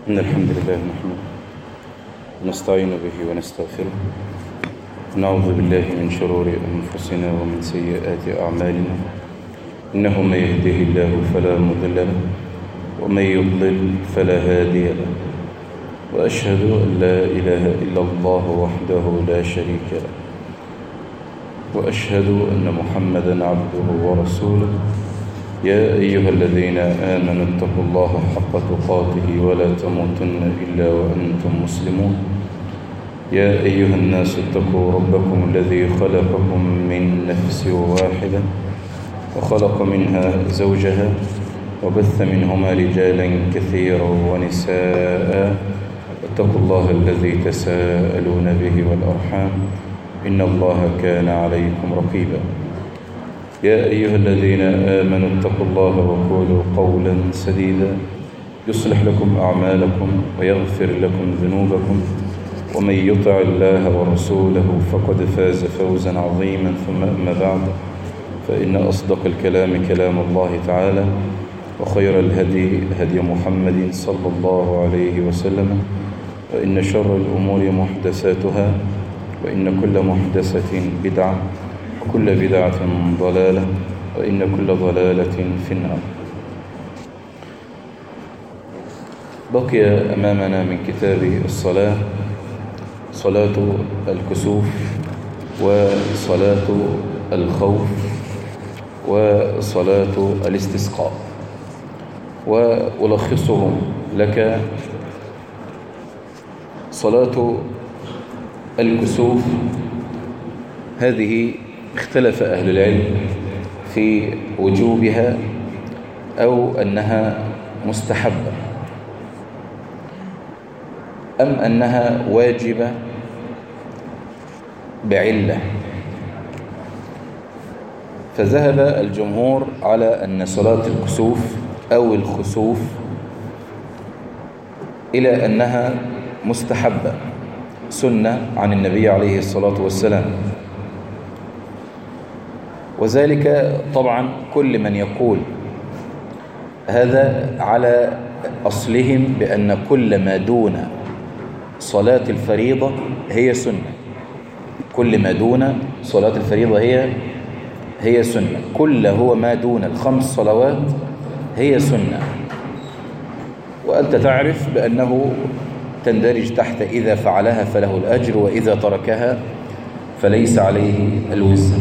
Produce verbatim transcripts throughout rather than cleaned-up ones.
إن الحمد لله نحمده ونستعين به ونستغفره ونعوذ بالله من شرور أنفسنا ومن سيئات أعمالنا. إنه من يهده الله فلا مضل له ومن يضلل فلا هادي له، وأشهد أن لا إله إلا الله وحده لا شريك له، وأشهد أن محمدا عبده ورسوله. يا أيها الذين آمنوا اتقوا الله حق تقاته ولا تموتن إلا وأنتم مسلمون. يا أيها الناس اتقوا ربكم الذي خلقكم من نفس واحدة وخلق منها زوجها وبث منهما رجالا كثيرا ونساء. اتقوا الله الذي تساءلون به والأرحام إن الله كان عليكم رقيبا. يا أيها الذين آمنوا اتقوا الله وقولوا قولا سديدا يصلح لكم أعمالكم ويغفر لكم ذنوبكم، ومن يطع الله ورسوله فقد فاز فوزا عظيما. ثم أما بعد، فإن أصدق الكلام كلام الله تعالى، وخير الهدي هدي محمد صلى الله عليه وسلم، وإن شر الأمور محدثاتها، وإن كل محدثة بدعة، وكل بدعة ضلالة، وإن كل ضلالة في النار. بقي أمامنا من كتاب الصلاة صلاة الكسوف وصلاة الخوف وصلاة الاستسقاء، وألخصهم لك. صلاة الكسوف هذه اختلف أهل العلم في وجوبها أو أنها مستحبة أم أنها واجبة بعلة. فذهب الجمهور على أن صلاة الكسوف أو الخسوف إلى أنها مستحبة سنة عن النبي عليه الصلاة والسلام. وذلك طبعا كل من يقول هذا على أصلهم بأن كل ما دون صلاة الفريضة هي سنة. كل ما دون صلاة الفريضة هي هي سنة. كل هو ما دون الخمس صلوات هي سنة. وأنت تعرف بأنه تندرج تحت إذا فعلها فله الأجر، وإذا تركها فليس عليه الوزر.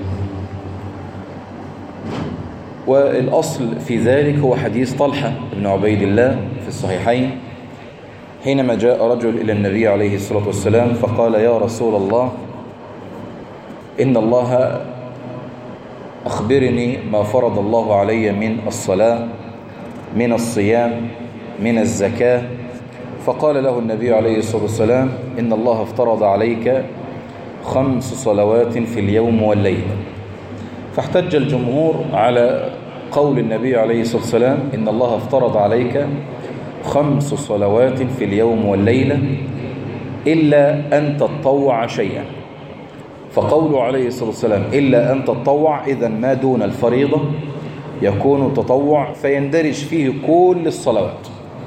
والأصل في ذلك هو حديث طلحة بن عبيد الله في الصحيحين، حينما جاء رجل إلى النبي عليه الصلاة والسلام فقال: يا رسول الله، إن الله أخبرني ما فرض الله علي من الصلاة، من الصيام، من الزكاة. فقال له النبي عليه الصلاة والسلام: إن الله افترض عليك خمس صلوات في اليوم والليلة. فاحتج الجمهور على قول النبي عليه الصلاة والسلام: إن الله افترض عليك خمس صلوات في اليوم والليلة إلا أن تتطوع شيئا. فقوله عليه الصلاة والسلام إلا أن تتطوع، إذن ما دون الفريضة يكون تطوع، فيندرج فيه كل الصلوات.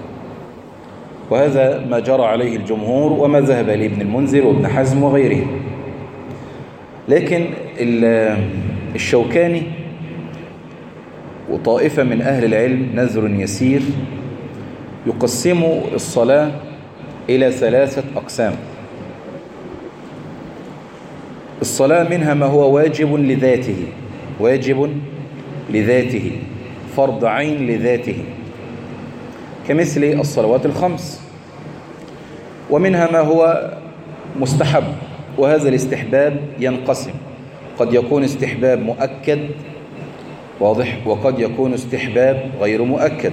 وهذا ما جرى عليه الجمهور وما ذهب إليه ابن المنذر وابن حزم وغيرهم. لكن الشوكاني وطائفة من أهل العلم نذر يسير يقسم الصلاة إلى ثلاثة أقسام. الصلاة منها ما هو واجب لذاته، واجب لذاته، فرض عين لذاته، كمثل الصلوات الخمس. ومنها ما هو مستحب، وهذا الاستحباب ينقسم، قد يكون استحباب مؤكد واضح، وقد يكون استحباب غير مؤكد.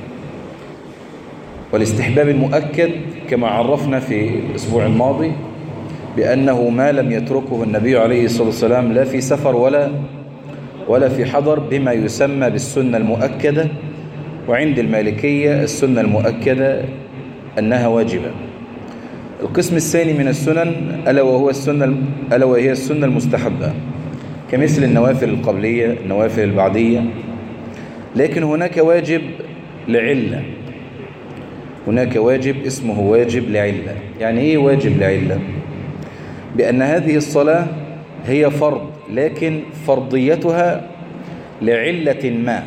والاستحباب المؤكد كما عرفنا في الأسبوع الماضي بأنه ما لم يتركه النبي عليه الصلاة والسلام لا في سفر ولا ولا في حضر، بما يسمى بالسنة المؤكدة. وعند المالكية السنة المؤكدة أنها واجبة. القسم الثاني من السنن ألا وهو السنة ألا وهي السنة المستحبة، كمثل النوافل القبلية، النوافل البعدية. لكن هناك واجب لعلة، هناك واجب اسمه واجب لعلة. يعني إيه واجب لعلة؟ بأن هذه الصلاة هي فرض، لكن فرضيتها لعلة ما،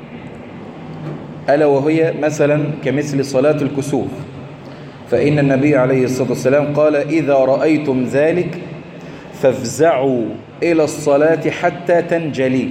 ألا وهي مثلا كمثل صلاة الكسوف، فإن النبي عليه الصلاة والسلام قال: إذا رأيتم ذلك فافزعوا إلى الصلاة حتى تنجلي.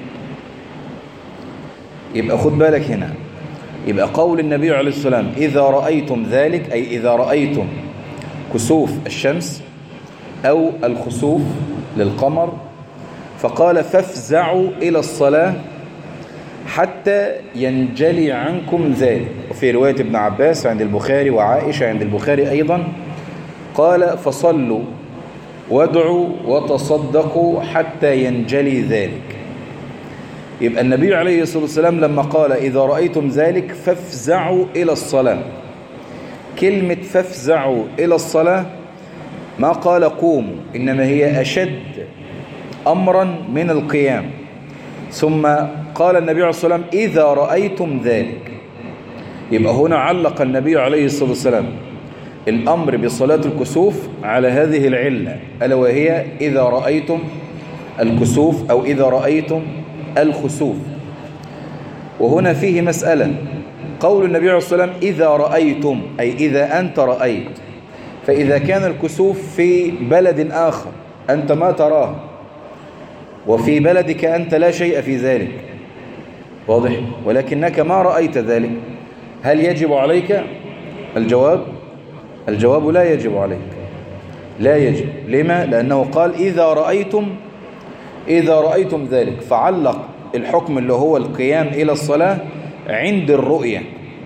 يبقى خد بالك هنا، يبقى قول النبي عليه الصلاة والسلام إذا رأيتم ذلك، أي إذا رأيتم كسوف الشمس أو الخسوف للقمر، فقال: فافزعوا إلى الصلاة حتى ينجلي عنكم ذلك. وفي رواية ابن عباس عند البخاري وعائشة عند البخاري أيضا قال: فصلوا وادعوا وتصدقوا حتى ينجلي ذلك. يبقى النبي عليه الصلاة والسلام لما قال إذا رأيتم ذلك فافزعوا إلى الصلاة، كلمة فافزعوا إلى الصلاة ما قال قوموا، إنما هي أشد أمرا من القيام. ثم قال النبي عليه الصلاة والسلام إذا رأيتم ذلك. يبقى هنا علق النبي عليه الصلاة والسلام الأمر بصلاة الكسوف على هذه العلة، ألا وهي إذا رأيتم الكسوف أو إذا رأيتم الخسوف. وهنا فيه مسألة، قول النبي عليه الصلاة والسلام إذا رأيتم، أي إذا أنت رأيت، فإذا كان الكسوف في بلد آخر أنت ما تراه، وفي بلدك أنت لا شيء في ذلك، واضح، ولكنك ما رأيت ذلك، هل يجب عليك؟ الجواب الجواب لا يجب عليك، لا يجب. لما؟ لأنه قال إذا رأيتم إذا رأيتم ذلك، فعلق الحكم اللي هو القيام إلى الصلاة عند الرؤية،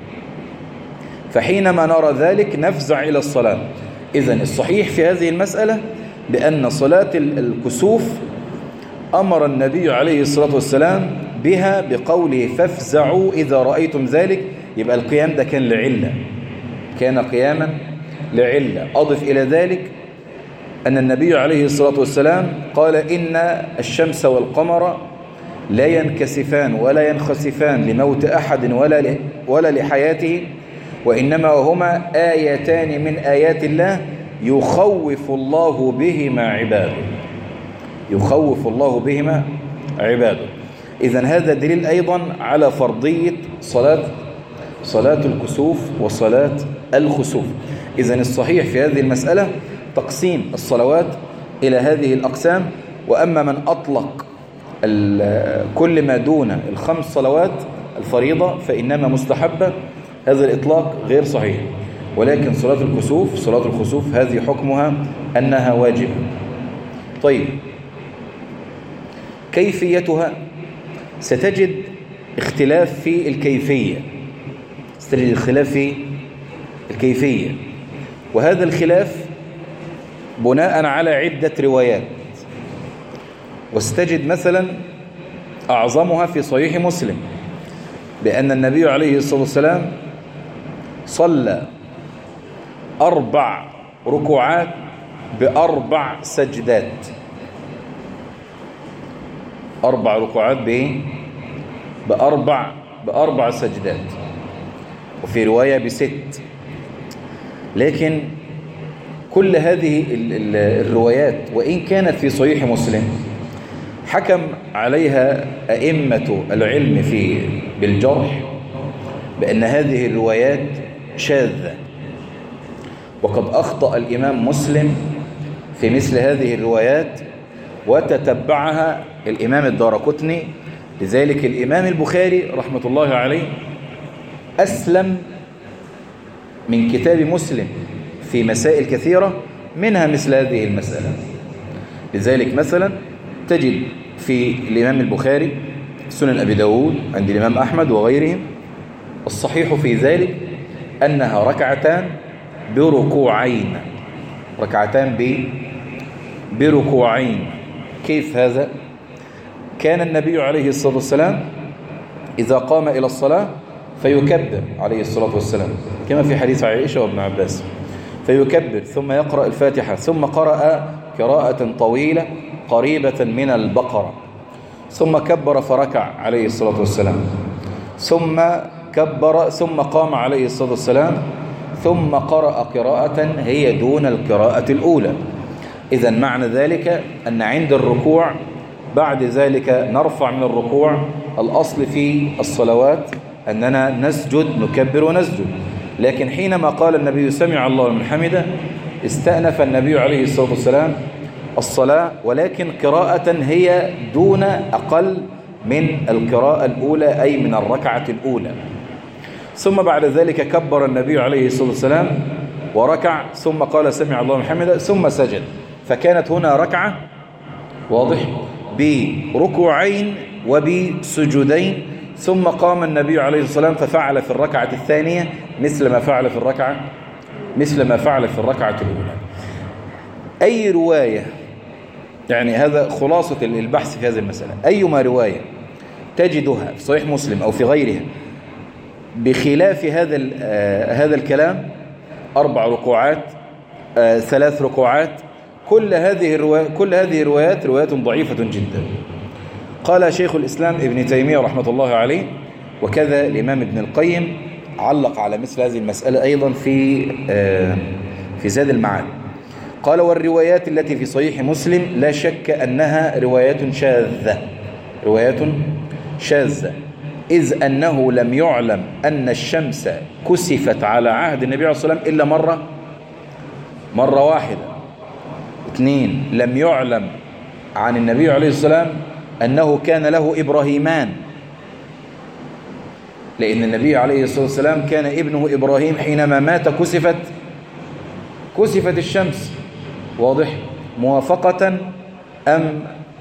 فحينما نرى ذلك نفزع إلى الصلاة. إذن الصحيح في هذه المسألة بأن صلاة الكسوف أمر النبي عليه الصلاة والسلام بها بقوله فافزعوا إذا رأيتم ذلك. يبقى القيام ده كان لعلة، كان قياما لعلة. أضف إلى ذلك أن النبي عليه الصلاة والسلام قال إن الشمس والقمر لا ينكسفان ولا ينخسفان لموت أحد ولا ولا لحياته، وإنما هما آيتان من آيات الله يخوف الله بهما عباده، يخوف الله بهما عباده. إذن هذا دليل أيضا على فرضية صلاة صلاة الكسوف وصلاة الخسوف. إذن الصحيح في هذه المسألة تقسيم الصلوات إلى هذه الأقسام. وأما من أطلق كل ما دون الخمس صلوات الفريضة فإنما مستحبة، هذا الإطلاق غير صحيح. ولكن صلاة الكسوف صلاة الخسوف هذه حكمها أنها واجبة. طيب، كيفيتها؟ ستجد اختلاف في الكيفية، ستجد اختلاف في الكيفية، وهذا الخلاف بناء على عدة روايات. واستجد مثلا أعظمها في صحيح مسلم بأن النبي عليه الصلاة والسلام صلى أربع ركوعات بأربع سجدات. أربع ركوعات بإيه؟ بأربع بأربع سجدات، وفي رواية بست. لكن كل هذه الروايات وإن كانت في صحيح مسلم حكم عليها أئمة العلم في بالجرح بأن هذه الروايات شاذة. وقد أخطأ الإمام مسلم في مثل هذه الروايات وتتبعها الإمام الدارقطني. لذلك الإمام البخاري رحمة الله عليه أسلم من كتاب مسلم في مسائل كثيرة، منها مثل هذه المسألة. لذلك مثلا تجد في الإمام البخاري سنن أبي داود عند الإمام أحمد وغيرهم الصحيح في ذلك أنها ركعتان بركوعين، ركعتان بركوعين. كيف هذا؟ كان النبي عليه الصلاة والسلام إذا قام إلى الصلاة فيكبر عليه الصلاة والسلام كما في حديث عائشة وابن عباس، فيكبر ثم يقرأ الفاتحة، ثم قرأ قراءة طويلة قريبة من البقرة، ثم كبر فركع عليه الصلاة والسلام، ثم كبر ثم قام عليه الصلاة والسلام ثم قرأ قراءة هي دون القراءة الأولى. إذن معنى ذلك أن عند الركوع بعد ذلك نرفع من الركوع. الأصل في الصلوات أننا نسجد نكبر ونسجد، لكن حينما قال النبي سمع الله لمن حمده استأنف النبي عليه الصلاة والسلام الصلاة، ولكن قراءة هي دون أقل من القراءة الأولى أي من الركعة الأولى. ثم بعد ذلك كبر النبي عليه الصلاة والسلام وركع ثم قال سمع الله لمن حمده ثم سجد، فكانت هنا ركعة واضح بركوعين وبسجودين. ثم قام النبي عليه الصلاة والسلام ففعل في الركعة الثانية مثل ما فعل في الركعة مثل ما فعل في الركعة الأولى. أي رواية، يعني هذا خلاصة البحث في هذه المسألة، أيما رواية تجدها في صحيح مسلم أو في غيرها بخلاف هذا هذا الكلام، أربع ركوعات، ثلاث ركوعات، كل هذه الروايات كل هذه الروايات روايات ضعيفة جدا. قال شيخ الإسلام ابن تيمية رحمة الله عليه، وكذا الإمام ابن القيم علق على مثل هذه المسألة أيضا في في زاد المعاد. قال والروايات التي في صحيح مسلم لا شك أنها روايات شاذة روايات شاذة إذ أنه لم يعلم أن الشمس كسفت على عهد النبي عليه الصلاة والسلام إلا مرة مرة واحدة. اثنين، لم يعلم عن النبي عليه الصلاة والسلام أنه كان له إبراهيمان، لأن النبي عليه الصلاة والسلام كان ابنه إبراهيم حينما مات كسفت كسفت الشمس. واضح؟ موافقة أم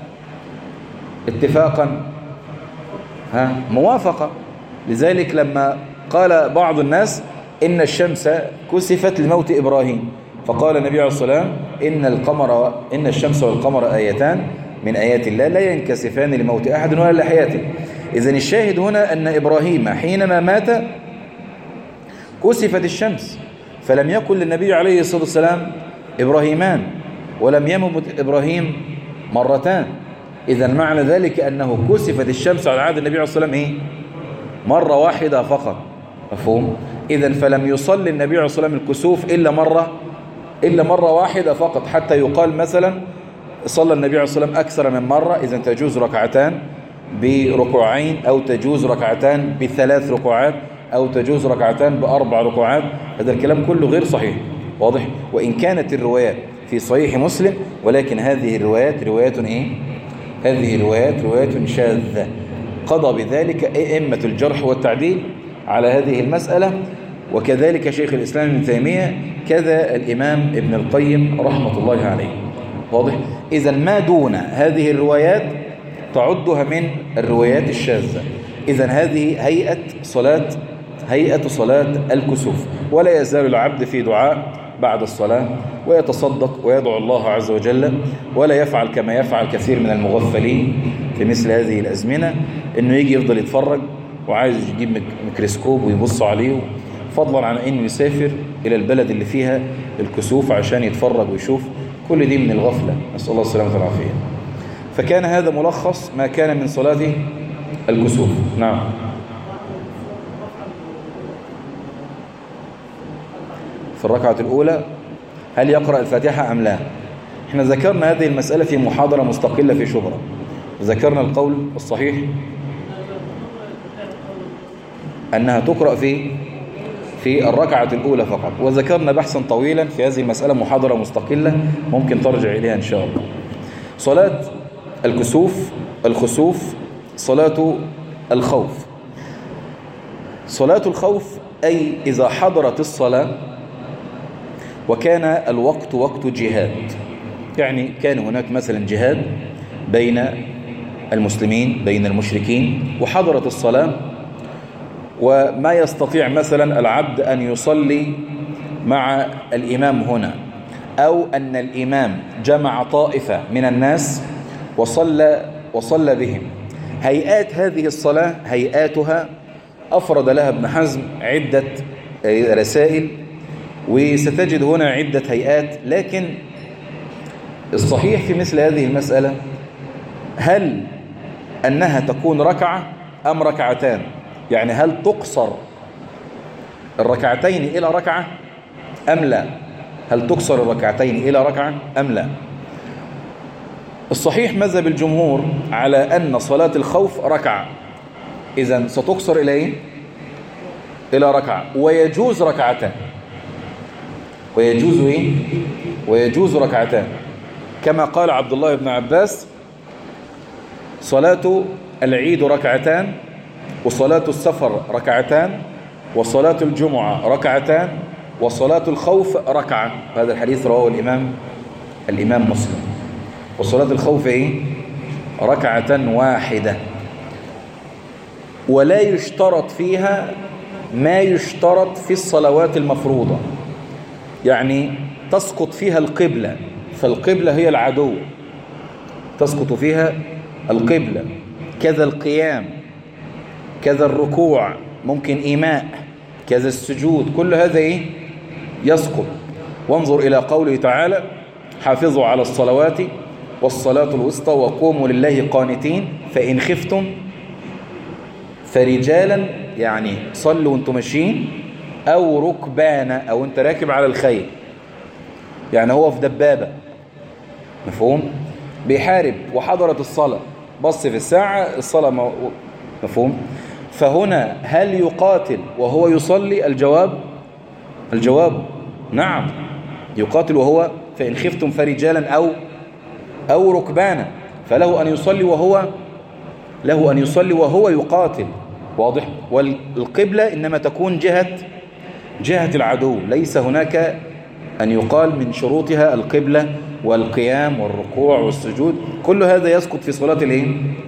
اتفاقا؟ ها موافقة. لذلك لما قال بعض الناس إن الشمس كسفت لموت إبراهيم، فقال النبي عليه الصلاة والسلام إن القمر إن الشمس والقمر آيتان من آيات الله لا ينكسفان لموت أحد ولا لحياته. إذن الشاهد هنا أن إبراهيم حينما مات كسفت الشمس، فلم يكن للنبي عليه الصلاة والسلام إبراهيمان ولم يمت إبراهيم مرتان. إذن معنى ذلك أنه كسفت الشمس على عهد النبي عليه الصلاة والسلام إيه؟ مرة واحدة فقط. مفهوم؟ إذن فلم يصلي النبي عليه الصلاة والسلام الكسوف إلا مرة إلا مرة واحدة فقط، حتى يقال مثلا صلى النبي عليه الصلاة والسلام أكثر من مرة، إذن تجوز ركعتان بركوعين أو تجوز ركعتان بثلاث ركوعات أو تجوز ركعتان بأربع ركوعات. هذا الكلام كله غير صحيح. واضح؟ وإن كانت الروايات في صحيح مسلم، ولكن هذه الروايات روايات إيه؟ هذه روايات روايات شاذة. قضى بذلك أئمة الجرح والتعديل على هذه المسألة، وكذلك شيخ الإسلام ابن تيمية، كذا الإمام ابن القيم رحمة الله عليه. واضح؟ إذا ما دون هذه الروايات تعدها من الروايات الشاذة. إذا هذه هيئة صلاة هيئة صلاة الكسوف. ولا يزال العبد في دعاء بعد الصلاة ويتصدق ويدعو الله عز وجل، ولا يفعل كما يفعل كثير من المغفلين في مثل هذه الأزمنة، إنه يجي يفضل يتفرج وعايز يجيب ميكروسكوب ويبص عليه، فضلا عن إنه يسافر إلى البلد اللي فيها الكسوف عشان يتفرج ويشوف. كل دي من الغفلة، نسأل الله السلامة والعافية. فكان هذا ملخص ما كان من صلاة الكسوف. نعم. في الركعة الأولى هل يقرأ الفاتحة أم لا؟ احنا ذكرنا هذه المسألة في محاضرة مستقلة في شبرا، ذكرنا القول الصحيح أنها تقرأ في في الركعة الأولى فقط، وذكرنا بحثا طويلا في هذه المسألة، محاضرة مستقلة ممكن ترجع إليها إن شاء الله. صلاة الكسوف الخسوف صلاة الخوف. صلاة الخوف أي إذا حضرت الصلاة وكان الوقت وقت جهاد، يعني كان هناك مثلا جهاد بين المسلمين بين المشركين، وحضرت الصلاة وما يستطيع مثلا العبد أن يصلي مع الإمام هنا، أو أن الإمام جمع طائفة من الناس وصلى وصلى بهم. هيئات هذه الصلاة هيئاتها أفرد لها ابن حزم عدة رسائل، وستجد هنا عدة هيئات. لكن الصحيح في مثل هذه المسألة هل أنها تكون ركعة أم ركعتان؟ يعني هل تقصر الركعتين إلى ركعة أم لا؟ هل تقصر الركعتين إلى ركعة أم لا؟ الصحيح مذهب الجمهور على أن صلاة الخوف ركعة، إذن ستقصر إلى إيه؟ إلى ركعة، ويجوز ركعتان، ويجوز إيه؟ ويجوز ركعتان، كما قال عبد الله بن عباس: صلاة العيد ركعتان، وصلاة السفر ركعتان، وصلاة الجمعة ركعتان، وصلاة الخوف ركعة. هذا الحديث رواه الإمام الإمام مسلم. وصلاة الخوف إيه؟ ركعة واحدة، ولا يشترط فيها ما يشترط في الصلوات المفروضة، يعني تسقط فيها القبلة، فالقبلة هي العدو، تسقط فيها القبلة، كذا القيام، كذا الركوع، ممكن إيماء، كذا السجود، كل هذا إيه؟ يسقط. وانظر إلى قوله تعالى: حافظوا على الصلوات والصلاة الوسطى وقوموا لله قانتين فإن خفتم فرجالا، يعني صلوا وانتم ماشيين، أو ركبانا، أو انت راكب على الخيل، يعني هو في دبابة، مفهوم؟ بيحارب وحضرت الصلاة، بص في الساعة الصلاة، مفهوم؟ فهنا هل يقاتل وهو يصلي؟ الجواب الجواب نعم، يقاتل وهو فإن خفتم فرجالا أو أو ركبانا، فله أن يصلي وهو له أن يصلي وهو يقاتل، واضح؟ والقبلة إنما تكون جهة جهة العدو، ليس هناك أن يقال من شروطها القبلة والقيام والركوع والسجود، كل هذا يسقط في صلاة الايه؟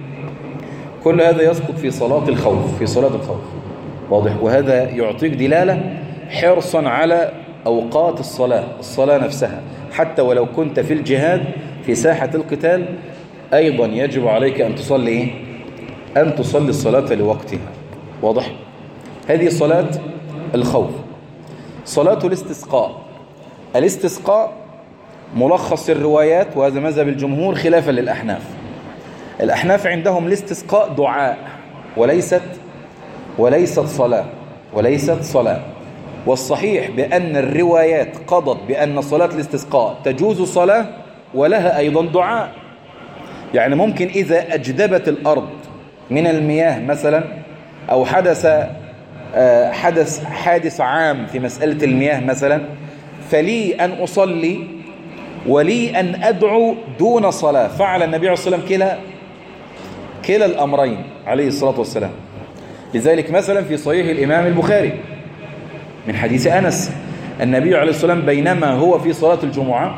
كل هذا يسقط في صلاة الخوف، في صلاة الخوف، واضح؟ وهذا يعطيك دلالة حرصا على أوقات الصلاة، الصلاة نفسها، حتى ولو كنت في الجهاد في ساحة القتال أيضا يجب عليك أن تصلي إيه؟ أن تصلي الصلاة لوقتها، واضح؟ هذه صلاة الخوف. صلاة الاستسقاء، الاستسقاء ملخص الروايات، وهذا مذهب الجمهور خلافا للأحناف. الأحناف عندهم الاستسقاء دعاء وليست وليست صلاة وليست صلاة والصحيح بأن الروايات قضت بأن صلاة الاستسقاء تجوز صلاة ولها أيضا دعاء. يعني ممكن إذا أجدبت الأرض من المياه مثلا، أو حدث حدث حادث عام في مسألة المياه مثلا، فلي أن أصلي ولي أن أدعو دون صلاة. فعل النبي عليه الصلاة والسلام كلا كلا الأمرين عليه الصلاة والسلام. لذلك مثلا في صحيح الإمام البخاري من حديث أنس، النبي عليه الصلاة والسلام بينما هو في صلاة الجمعة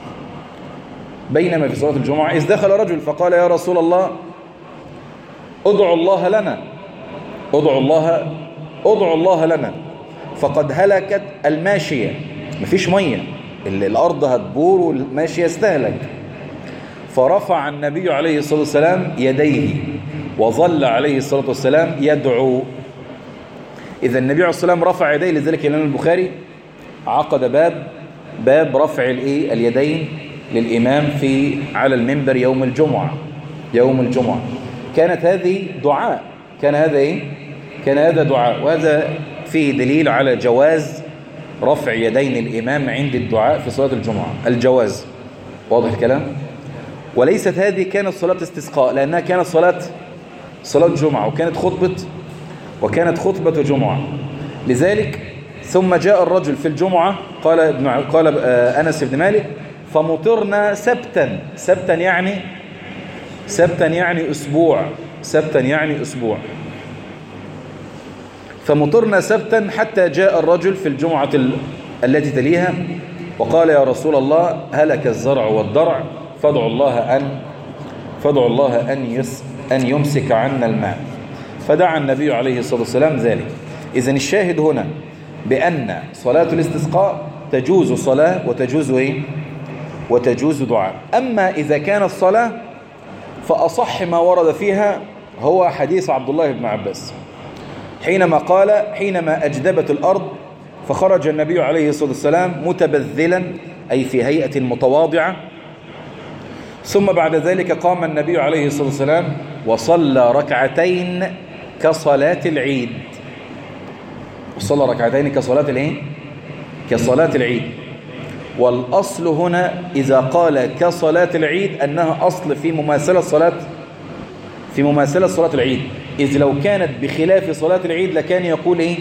بينما في صلاة الجمعة إذ دخل رجل فقال: يا رسول الله ادعوا الله لنا ادعوا الله ادعوا الله لنا فقد هلكت الماشية، مفيش مية، الأرض هتبور والماشية استهلك. فرفع النبي عليه الصلاة والسلام يديه وظل عليه الصلاة والسلام يدعو. إذا النبي عليه الصلاة والسلام رفع يديه، لذلك الإمام البخاري عقد باب باب رفع الايه اليدين للإمام في على المنبر يوم الجمعة يوم الجمعة كانت هذه دعاء كان هذا إيه؟ كان هذا دعاء، وهذا فيه دليل على جواز رفع يدين الإمام عند الدعاء في صلاة الجمعة، الجواز، واضح الكلام؟ وليست هذه كانت صلاة استسقاء، لأنها كانت صلاة صلاة جمعة، وكانت خطبة وكانت خطبة جمعة. لذلك ثم جاء الرجل في الجمعة قال ابن قال أنس بن مالك: فمطرنا سبتا سبتا يعني سبتا يعني أسبوع سبتا يعني أسبوع فمطرنا سبتا حتى جاء الرجل في الجمعة التي تليها وقال: يا رسول الله هلك الزرع والضرع فادعوا الله أن فادعوا الله أن يس أن يمسك عنا الماء. فدعا النبي عليه الصلاة والسلام ذلك. إذن الشاهد هنا بأن صلاة الاستسقاء تجوز صلاة وتجوز إيه؟ وتجوز دعاء. أما إذا كانت صلاة فأصح ما ورد فيها هو حديث عبد الله بن عباس حينما قال: حينما أجدبت الأرض فخرج النبي عليه الصلاة والسلام متبذلا، أي في هيئة متواضعة، ثم بعد ذلك قام النبي عليه الصلاة والسلام وصلى ركعتين كصلاة العيد، صلى ركعتين كصلاة الايه؟ كصلاة العيد. والأصل هنا إذا قال كصلاة العيد أنها أصل في مماثلة صلاة في مماثلة صلاة العيد، إذ لو كانت بخلاف صلاة العيد لكان يقول إيه؟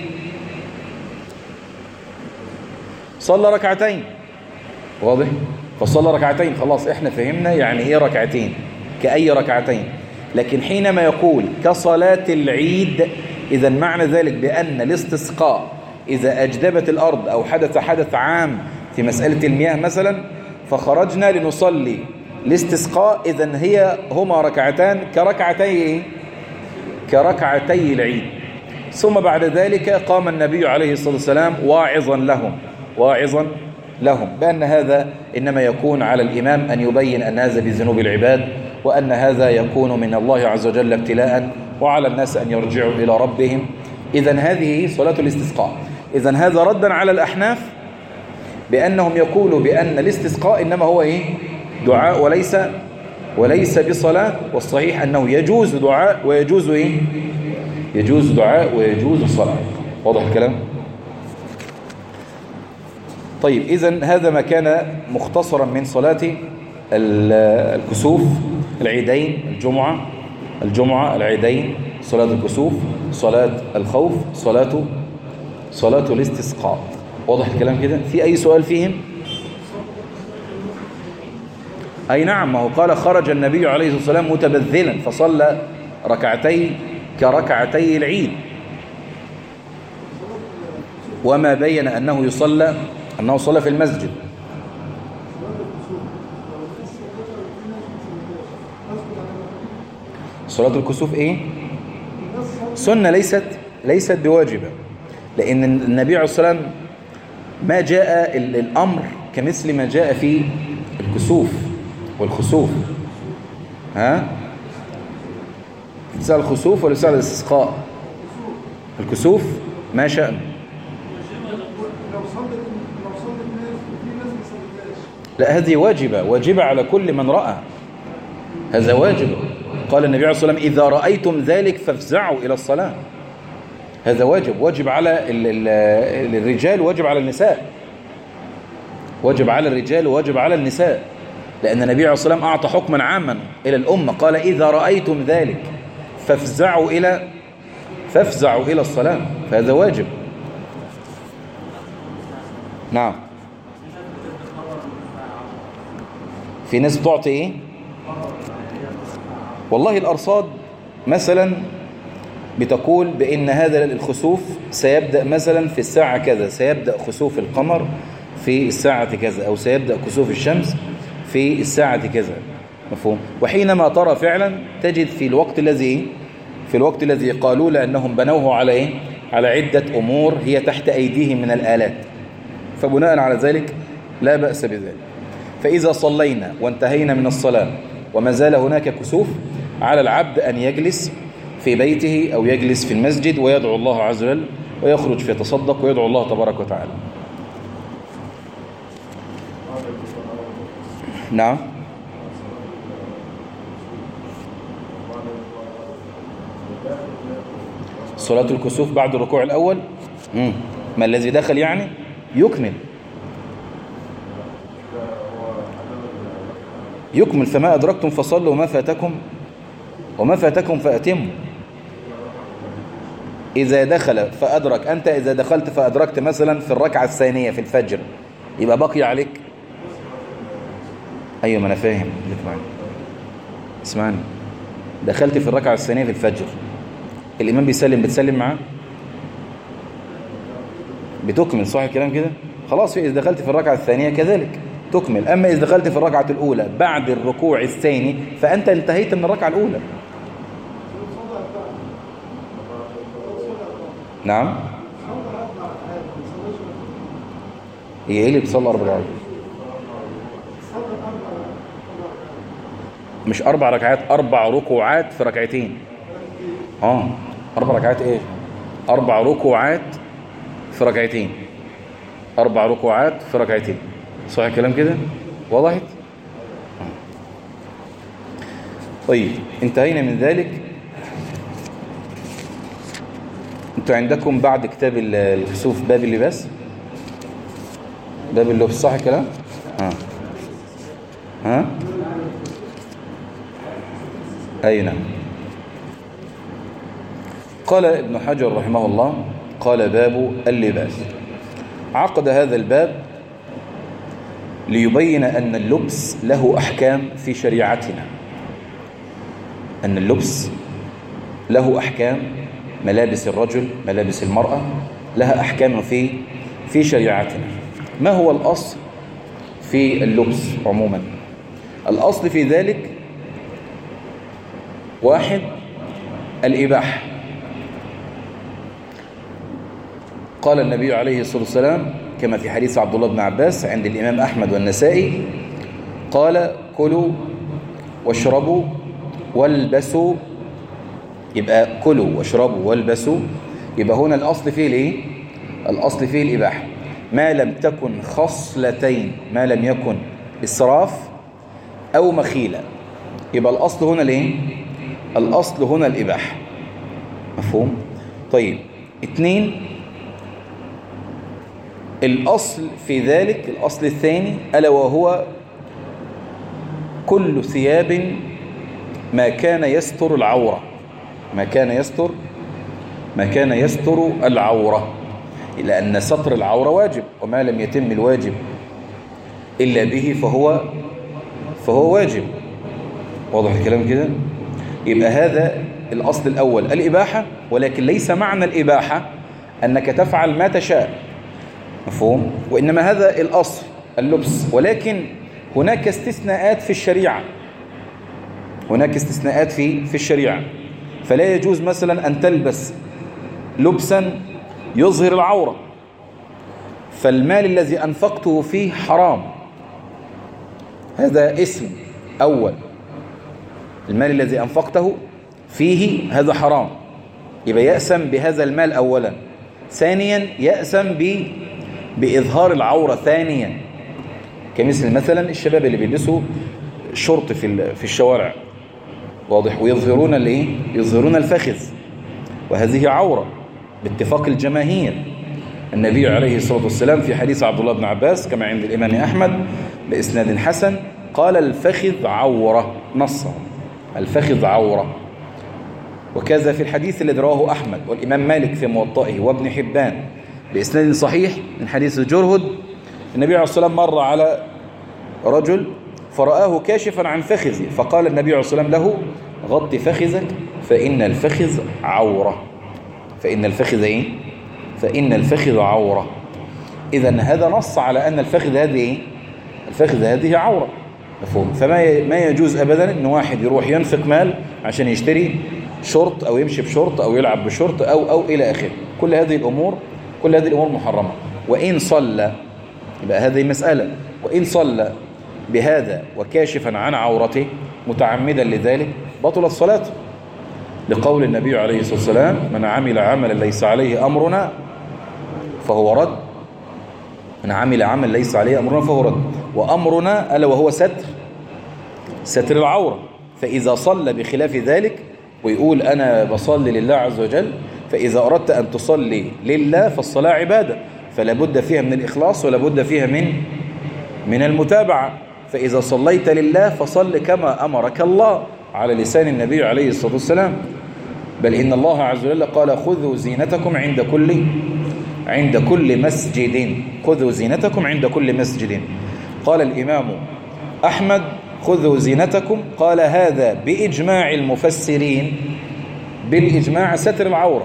صلى ركعتين. واضح؟ فصلى ركعتين، خلاص إحنا فهمنا يعني إيه ركعتين، كأي ركعتين. لكن حينما يقول كصلاة العيد، إذا معنى ذلك بأن الاستسقاء إذا أجدبت الأرض أو حدث حدث عام في مسألة المياه مثلا فخرجنا لنصلي الاستسقاء، إذن هي هما ركعتان كركعتي كركعتي العيد. ثم بعد ذلك قام النبي عليه الصلاة والسلام واعظا لهم واعظا لهم بأن هذا إنما يكون على الإمام أن يبين أن هذا بذنوب العباد، وأن هذا يكون من الله عز وجل ابتلاء، وعلى الناس أن يرجعوا إلى ربهم. إذن هذه صلاة الاستسقاء. إذن هذا ردا على الأحناف بأنهم يقولوا بأن الاستسقاء إنما هو إيه؟ دعاء وليس وليس بصلاة. والصحيح أنه يجوز دعاء ويجوز إيه؟ يجوز دعاء ويجوز صلاة. واضح الكلام؟ طيب، إذن هذا ما كان مختصرا من صلاة الكسوف، العيدين، الجمعة الجمعة العيدين، صلاة الكسوف، صلاة الخوف، صلاة صلاة الاستسقاء. واضح الكلام كده؟ في أي سؤال فيهم؟ أي نعم، ما هو قال خرج النبي عليه الصلاة والسلام متبذلا فصلى ركعتي كركعتي العيد، وما بين أنه يصلى أنه صلى في المسجد. صلاة الكسوف إيه؟ سنة، ليست ليست بواجبة، لأن النبي عليه الصلاة والسلام ما جاء الأمر كمثل ما جاء في الكسوف والخسوف. ها؟ سأل الخسوف ولا سأل الاستسقاء؟ الكسوف ما شأن؟ لا، هذه واجبة، واجبة على كل من رأى، هذا واجب. قال النبي عليه الصلاة والسلام إذا رأيتم ذلك فافزعوا إلى الصلاة. هذا واجب، واجب على الرجال واجب على النساء، واجب على الرجال واجب على النساء، لأن النبي عليه الصلاة والسلام أعطى حكما عاما إلى الأمة، قال إذا رأيتم ذلك فافزعوا إلى فافزعوا إلى الصلاة، فهذا واجب. نعم. في ناس بتعطي إيه؟ والله الأرصاد مثلا بتقول بأن هذا الخسوف سيبدأ مثلا في الساعة كذا، سيبدأ خسوف القمر في الساعة كذا، أو سيبدأ كسوف الشمس في الساعة كذا، مفهوم؟ وحينما ترى فعلا تجد في الوقت الذي في الوقت الذي قالوا لأنهم بنوه على إيه؟ على عدة أمور هي تحت أيديهم من الآلات، فبناء على ذلك لا بأس بذلك. فإذا صلينا وانتهينا من الصلاة وما زال هناك كسوف، على العبد أن يجلس في بيته أو يجلس في المسجد ويدعو الله عز وجل، ويخرج فيتصدق ويدعو الله تبارك وتعالى. نعم. صلاة الكسوف بعد الركوع الأول، مم. ما الذي دخل يعني يكمل يكمل فما أدركتم فصلوا وما فاتكم وما فاتكم فأتموا. إذا دخل فأدرك، أنت إذا دخلت فأدركت مثلا في الركعة الثانية في الفجر، يبقى بقي عليك. أيوة، ما أنا فاهم لك معي، اسمعني. دخلت في الركعة الثانية في الفجر، الإمام بيسلم، بتسلم معاه، بتكمل، صح الكلام كده؟ خلاص، إذا دخلت في الركعة الثانية كذلك تكمل. أما إذا دخلت في الركعة الأولى بعد الركوع الثاني فأنت انتهيت من الركعة الأولى. نعم. هي إيه اللي بتصلي أربع ركعات؟ مش أربع ركعات، أربع ركوعات في ركعتين. آه أربع ركعات إيه؟ أربع ركوعات في ركعتين، أربع ركوعات في ركعتين، صح الكلام كده؟ وضحت؟ طيب، انتهينا من ذلك. انتوا عندكم بعد كتاب الكسوف باب اللباس، باب اللبس، صح الكلام؟ ها ها اي نعم. قال ابن حجر رحمه الله قال باب اللباس. عقد هذا الباب ليبين أن اللبس له أحكام في شريعتنا، أن اللبس له أحكام، ملابس الرجل ملابس المرأة لها أحكام في في شريعتنا. ما هو الأصل في اللبس عموما؟ الأصل في ذلك واحد الإباحة. قال النبي عليه الصلاة والسلام كما في حديث عبد الله بن عباس عند الإمام أحمد والنسائي قال كلوا واشربوا والبسوا. يبقى كلوا واشربوا والبسوا، يبقى هنا الأصل فيه الايه؟ الأصل فيه الإباحة، ما لم تكن خصلتين، ما لم يكن إسراف أو مخيلة، يبقى الأصل هنا الايه؟ الأصل هنا الإباحة. مفهوم؟ طيب اثنين، الأصل في ذلك الأصل الثاني ألا وهو كل ثياب ما كان يستر العورة، ما كان يستر ما كان يستر العورة، لأن ستر العورة واجب، وما لم يتم الواجب إلا به فهو فهو واجب. واضح الكلام كده؟ يبقى هذا الأصل الأول الإباحة، ولكن ليس معنى الإباحة أنك تفعل ما تشاء، مفهوم؟ وإنما هذا الأصل اللبس، ولكن هناك استثناءات في الشريعة، هناك استثناءات في في الشريعة. فلا يجوز مثلا أن تلبس لبسا يظهر العورة، فالمال الذي أنفقته فيه حرام، هذا اسم أول، المال الذي أنفقته فيه هذا حرام، يبقى يأسم بهذا المال أولا. ثانيا يأسم ب بإظهار العورة ثانيا، كمثل مثلا الشباب اللي بيلبسوا شرط في في الشوارع، واضح، ويظهرون الايه؟ يظهرون الفخذ، وهذه عورة باتفاق الجماهير. النبي عليه الصلاة والسلام في حديث عبد الله بن عباس كما عند الإمام أحمد بإسناد حسن قال الفخذ عورة، نصا الفخذ عورة. وكذا في الحديث الذي رواه أحمد والإمام مالك في موطئه وابن حبان بإسناد صحيح من حديث جرهد، النبي عليه الصلاة والسلام مر على رجل فرآه كاشفا عن فخذه، فقال النبي عليه الصلاة والسلام له غط فخذك فإن الفخذ عورة، فإن الفخذ إيه؟ فإن الفخذ عورة. إذن هذا نص على أن الفخذ هذه إيه؟ الفخذ هذه عورة، مفهوم؟ فما ما يجوز أبدا أن واحد يروح ينفق مال عشان يشتري شرط أو يمشي بشرط أو يلعب بشرط أو أو إلى آخره. كل هذه الأمور كل هذه الأمور محرمة. وإن صلى، يبقى هذه مسألة، وإن صلى بهذا وكاشفا عن عورته متعمدا لذلك بطلت صلاته، لقول النبي عليه الصلاة والسلام من عمل عملا ليس عليه أمرنا فهو رد، من عمل عمل ليس عليه أمرنا فهو رد. وأمرنا ألا وهو ستر ستر العورة، فإذا صلى بخلاف ذلك ويقول أنا بصلي لله عز وجل، فإذا أردت أن تصلي لله فالصلاة عبادة، فلا بد فيها من الإخلاص ولا بد فيها من من المتابعة. فإذا صليت لله فصل كما أمرك الله على لسان النبي عليه الصلاة والسلام. بل إن الله عز وجل قال خذوا زينتكم عند كل عند كل مسجد، خذوا زينتكم عند كل مسجد. قال الإمام أحمد خذوا زينتكم، قال هذا بإجماع المفسرين، بالإجماع ستر العورة،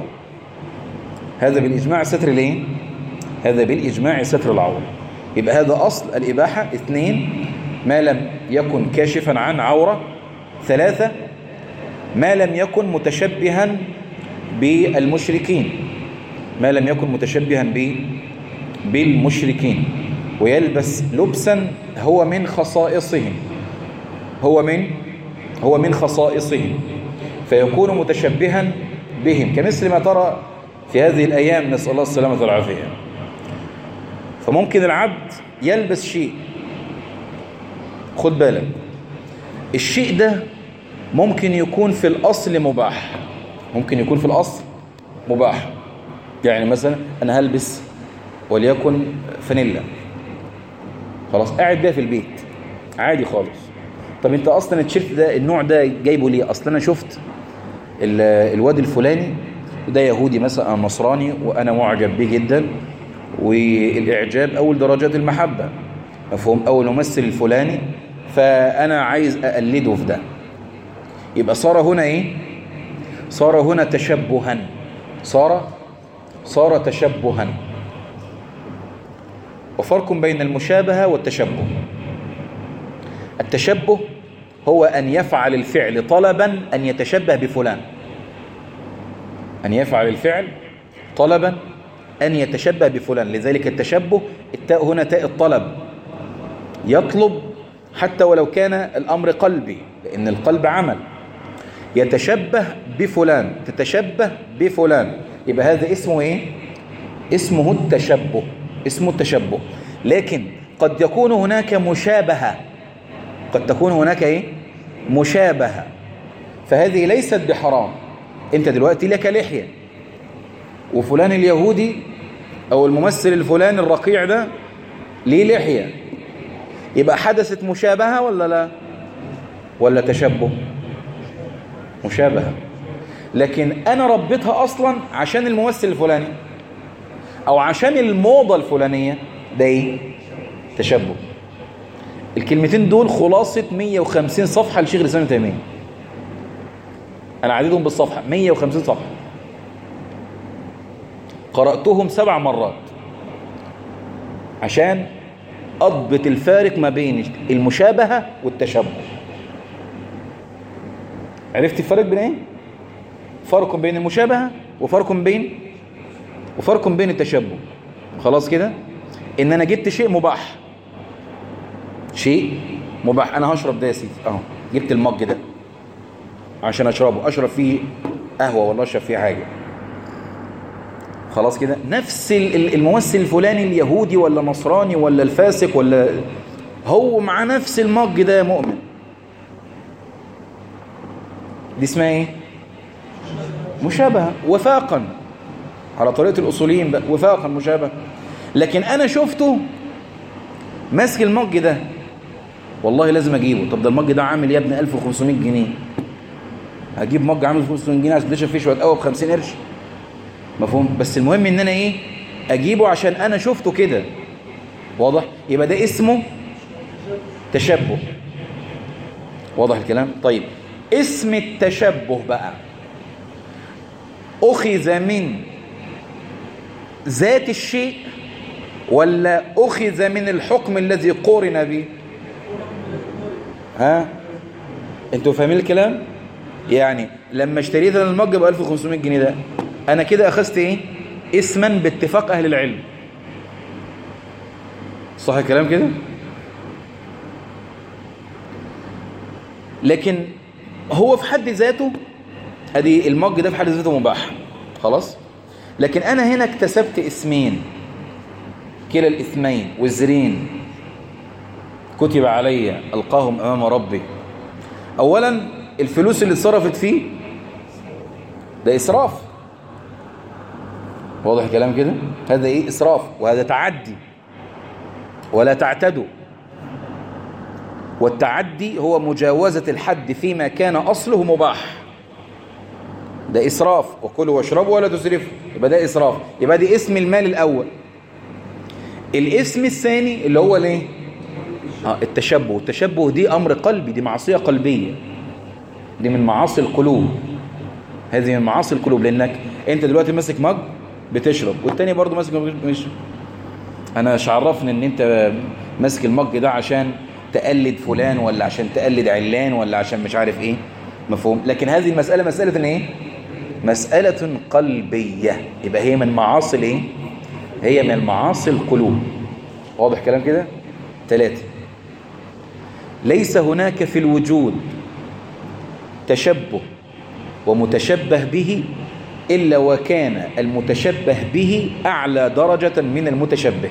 هذا بالإجماع ستر ليه؟ هذا بالإجماع ستر العورة. يبقى هذا أصل الإباحة. اثنين، ما لم يكن كاشفا عن عورة. ثلاثة، ما لم يكن متشبها بالمشركين، ما لم يكن متشبها بالمشركين، ويلبس لبسا هو من خصائصهم، هو من هو من خصائصهم، فيكون متشبها بهم، كمثل ما ترى في هذه الأيام، نسأل الله السلامة والعافية. فممكن العبد يلبس شيء، خد بالك، الشيء ده ممكن يكون في الأصل مباح، ممكن يكون في الأصل مباح، يعني مثلا أنا هلبس وليكن فانيلا، خلاص قاعد بيها في البيت عادي خالص. طب انت اصلا التيشيرت ده النوع ده جايبه ليه؟ اصلا انا شفت الواد الفلاني ده يهودي مثلا أو نصراني وانا معجب بيه جدا، والاعجاب اول درجات المحبه، مفهوم، اول ممثل الفلاني، فانا عايز اقلده في ده. يبقى صار هنا ايه؟ صار هنا تشبها، صار صار تشبها. وفرق بين المشابهة والتشبه. التشبه هو أن يفعل الفعل طلبا أن يتشبه بفلان، أن يفعل الفعل طلبا أن يتشبه بفلان. لذلك التشبه التاء هنا تاء الطلب، يطلب حتى ولو كان الأمر قلبي، لأن القلب عمل. يتشبه بفلان، تتشبه بفلان، يبقى هذا اسمه إيه؟ اسمه التشبه، اسمه التشبه. لكن قد يكون هناك مشابهة، قد تكون هناك إيه؟ مشابهة، فهذه ليست بحرام. أنت دلوقتي لك لحية، وفلان اليهودي أو الممثل الفلاني الرقيع ده ليه لحية، يبقى حدثت مشابهة ولا لا؟ ولا تشبه؟ مشابهة. لكن أنا ربيتها أصلا عشان الممثل الفلاني أو عشان الموضة الفلانية، ده إيه؟ تشبه. الكلمتين دول خلاصة مية وخمسين صفحة لشيخ الإسلام ابن تيمية، أنا عددهم بالصفحة مية وخمسين صفحة، قرأتهم سبع مرات عشان أضبط الفارق ما بين المشابهة والتشبه. عرفت الفرق بين إيه؟ فرق بين المشابهة وفرق بين وفرق بين التشبه. خلاص كده؟ إن أنا جبت شيء مباح، شيء مباح، أنا هشرب ده يا سيدي أهو، جبت المج ده عشان أشربه، أشرب فيه قهوة ولا أشرب فيه حاجة، خلاص كده. نفس الممثل الفلاني اليهودي ولا نصراني ولا الفاسق ولا هو مع نفس المج ده مؤمن، دي اسمها ايه؟ مشابهة، وفاقا على طريقة الأصوليين بقى، وفاقا مشابهة. لكن أنا شفته ماسك المج ده، والله لازم أجيبه. طب ده المج ده عامل يا ابني ألف وخمسمائة جنيه، هجيب مج عامل ألف وخمسمائة جنيه عشان تشرب فيه شوية قهوة ب خمسين قرش، مفهوم؟ بس المهم ان انا ايه؟ اجيبه عشان انا شفته كده، واضح؟ يبقى ده اسمه تشبه، واضح الكلام؟ طيب اسم التشبه بقى اخذ من ذات الشيء ولا اخذ من الحكم الذي قورن به؟ ها انتوا فاهمين الكلام؟ يعني لما اشتريت انا المج ب ألف وخمسمائة جنيه ده، أنا كده أخذت إيه؟ اسما باتفاق أهل العلم، صح الكلام كده؟ لكن هو في حد ذاته، أدي المج ده في حد ذاته مباح، خلاص؟ لكن أنا هنا اكتسبت اسمين، كلا الإثمين وزرين كتب علي ألقاهم أمام ربي. أولا الفلوس اللي اتصرفت فيه ده إسراف، واضح الكلام كده؟ هذا ايه؟ اسراف، وهذا تعدي، ولا تعتدوا. والتعدي هو مجاوزة الحد فيما كان اصله مباح، ده اسراف. وكلوا واشربوا ولا تسرفوا، يبقى ده اسراف، يبقى دي اسم المال الاول. الاسم الثاني اللي هو الايه؟ اه التشبه. التشبه دي امر قلبي، دي معصية قلبية، دي من معاصي القلوب، هذه من معاصي القلوب. لانك انت دلوقتي ماسك مج بتشرب، والتاني برضو ماسك بيشرب، انا مش عرفني ان انت ماسك المج ده عشان تقلد فلان ولا عشان تقلد علان ولا عشان مش عارف ايه، مفهوم؟ لكن هذه المسألة مسألة ايه؟ مسألة قلبية، يبقى هي من معاصي ايه؟ هي من معاصي القلوب، واضح كلام كده؟ ثلاثة، ليس هناك في الوجود تشبه ومتشبه به إلا وكان المتشبه به أعلى درجة من المتشبه.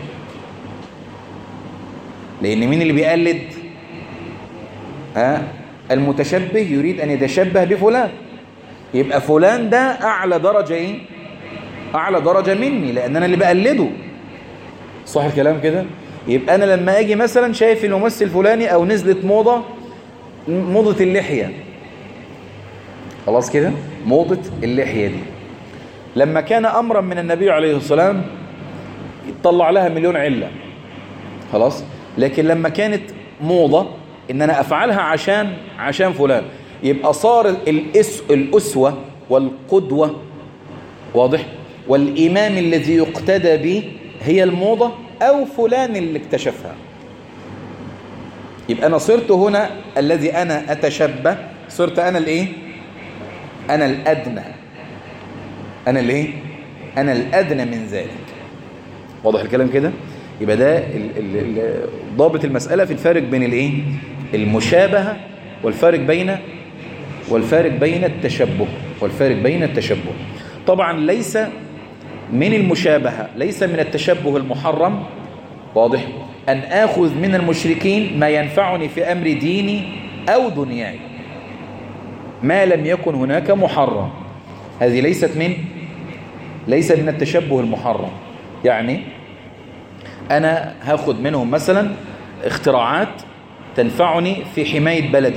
لأن مين اللي بيقلد؟ ها؟ المتشبه يريد أن يتشبه بفلان، يبقى فلان ده أعلى درجة إيه؟ أعلى درجة مني لأن أنا اللي بقلده. صح الكلام كده؟ يبقى أنا لما أجي مثلا شايف الممثل الفلاني أو نزلت موضة موضة اللحية، خلاص كده، موضة اللحية دي لما كان أمرا من النبي عليه الصلاة والسلام يطلع لها مليون علة، خلاص. لكن لما كانت موضة إن أنا أفعلها عشان عشان فلان، يبقى صار الأس الأسوة والقدوة، واضح، والإمام الذي يقتدى به هي الموضة أو فلان اللي اكتشفها. يبقى أنا صرت هنا الذي أنا أتشبه، صرت أنا الإيه؟ أنا الأدنى، أنا الإيه؟ أنا الأدنى من ذلك. واضح الكلام كده؟ يبقى ده ضابط المسألة في الفارق بين الإيه؟ المشابهة والفارق بين والفارق بين التشبه والفارق بين التشبه. طبعا ليس من المشابهة، ليس من التشبه المحرم، واضح، أن آخذ من المشركين ما ينفعني في أمر ديني أو دنياي ما لم يكن هناك محرم. هذه ليست من ليس من التشبه المحرم. يعني أنا هاخد منهم مثلا اختراعات تنفعني في حماية بلدي،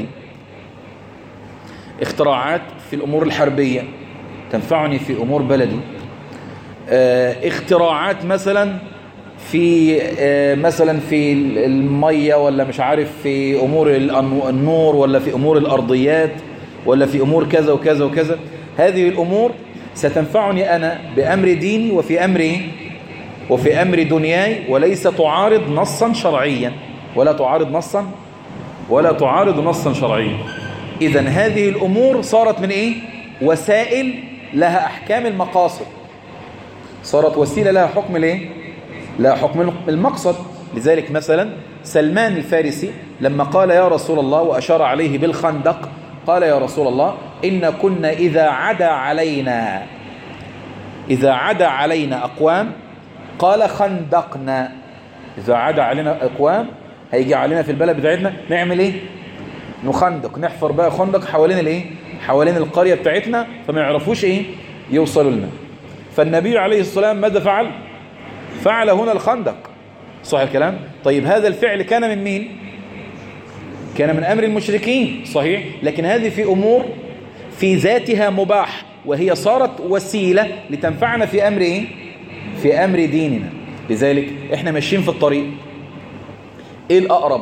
اختراعات في الأمور الحربية تنفعني في أمور بلدي، اختراعات مثلا في مثلا في المية، ولا مش عارف في أمور النور، ولا في أمور الأرضيات، ولا في أمور كذا وكذا وكذا. هذه الأمور ستنفعني أنا بأمر ديني وفي أمر وفي أمر دنياي، وليس تعارض نصا شرعيا ولا تعارض نصا ولا تعارض نصا شرعيا. إذن هذه الأمور صارت من إيه؟ وسائل لها أحكام المقاصد، صارت وسيلة لها حكم الإيه؟ لها حكم المقصد. لذلك مثلا سلمان الفارسي لما قال يا رسول الله وأشار عليه بالخندق، قال يا رسول الله إن كنا إذا عدا علينا إذا عدا علينا أقوام، قال خندقنا، إذا عدا علينا أقوام هيجي علينا في البلد بتاعتنا نعمل إيه؟ نخندق، نحفر بقى خندق حوالين الإيه؟ حوالين القرية بتاعتنا فما يعرفوش إيه؟ يوصلوا لنا. فالنبي عليه الصلاة والسلام ماذا فعل؟ فعل هنا الخندق. صح الكلام؟ طيب هذا الفعل كان من مين؟ كان من أمر المشركين، صحيح، لكن هذه في أمور في ذاتها مباح، وهي صارت وسيلة لتنفعنا في أمر إيه؟ في أمر ديننا. لذلك إحنا ماشيين في الطريق، إيه الأقرب؟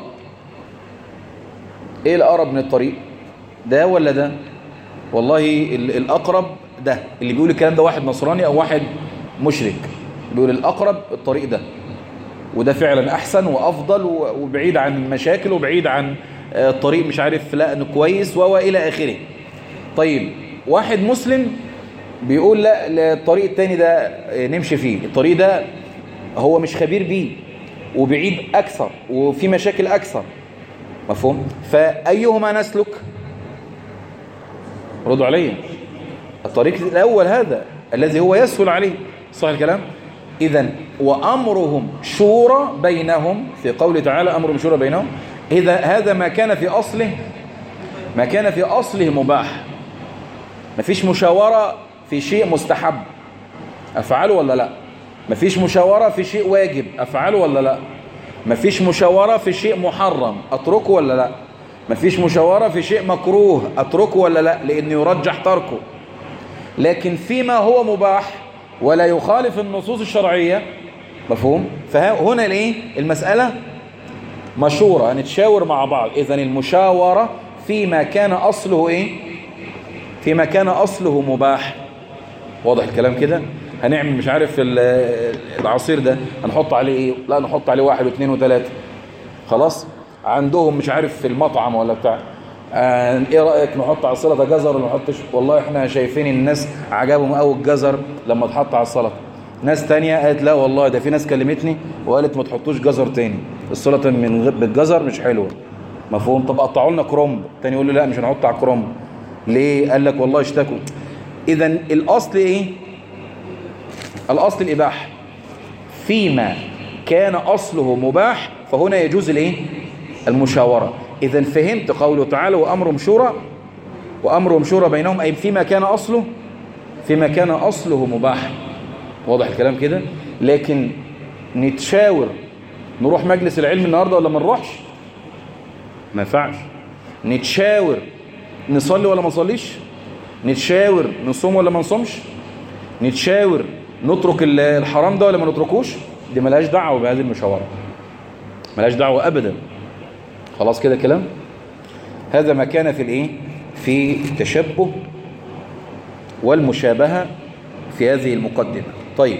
إيه الأقرب من الطريق؟ ده ولا ده؟ والله الأقرب ده، اللي بيقول الكلام ده واحد نصراني أو واحد مشرك، بيقول الأقرب الطريق ده، وده فعلا أحسن وأفضل وبعيد عن المشاكل وبعيد عن الطريق مش عارف لا كويس وإلى آخره. طيب واحد مسلم بيقول لا الطريق التاني ده نمشي فيه، الطريق ده هو مش خبير بيه وبعيد أكثر وفي مشاكل أكثر، مفهوم؟ فأيهما نسلك؟ ردوا عليه. الطريق الأول هذا الذي هو يسهل عليه، صح الكلام؟ إذن وأمرهم شورى بينهم، في قوله تعالى أمرهم شورى بينهم، إذا هذا ما كان في أصله ما كان في أصله مباح، ما فيش مشاورة في شيء مستحب أفعله ولا لا، ما فيش مشاورة في شيء واجب أفعله ولا لا، ما فيش مشاورة في شيء محرم أتركه ولا لا، ما فيش مشاورة في شيء مكروه أتركه ولا لا، لأنه يرجح تركه. لكن فيما هو مباح ولا يخالف النصوص الشرعية، مفهوم؟ فهنا الايه المسألة مشورة، هنتشاور مع بعض. إذن المشاورة فيما كان أصله إيه؟ فيما كان أصله مباح. واضح الكلام كده؟ هنعمل مش عارف العصير ده هنحط عليه إيه؟ لا نحط عليه واحد واثنين وثلاثة، خلاص؟ عندهم مش عارف في المطعم ولا بتاع آه ايه رأيك نحط على السلطة جزر ولا نحطش؟ والله احنا شايفين الناس عجبهم قوي الجزر لما تحط على السلطة. ناس تانية قالت لا والله، ده في ناس كلمتني وقالت ما تحطوش جزر تاني، السلطة من بالجزر مش حلوة، مفهوم؟ طب قطعوا لنا كرنب، تاني يقول له لا مش هنحط على الكرنب، ليه؟ قال لك والله اشتكوا. اذا الاصل ايه؟ الاصل الاباحة فيما كان اصله مباح، فهنا يجوز الايه؟ المشاورة. إذا فهمت قوله تعالى وأمرهم شورى وأمرهم شورى بينهم، أي فيما كان أصله فيما كان أصله مباح، واضح الكلام كده؟ لكن نتشاور نروح مجلس العلم النهاردة ولا ما نروحش؟ ما ينفعش. نتشاور نصلي ولا ما نصليش؟ نتشاور نصوم ولا ما نصومش؟ نتشاور نترك الحرام ده ولا ما نتركوش؟ دي ملهاش دعوة بهذه المشاورة، ملهاش دعوة أبدا. خلاص كده كلام؟ هذا ما كان في الايه؟ في التشبه والمشابهة في هذه المقدمة. طيب،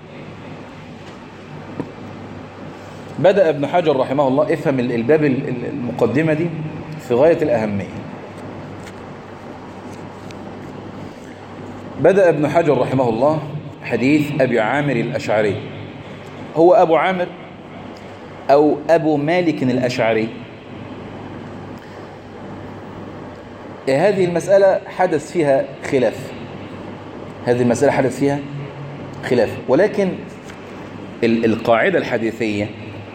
بدأ ابن حجر رحمه الله، افهم الباب المقدمة دي في غاية الأهمية. بدأ ابن حجر رحمه الله حديث أبي عامر الأشعري. هو أبو عامر أو أبو مالك الأشعري. هذه المسألة حدث فيها خلاف، هذه المسألة حدث فيها خلاف، ولكن القاعدة الحديثية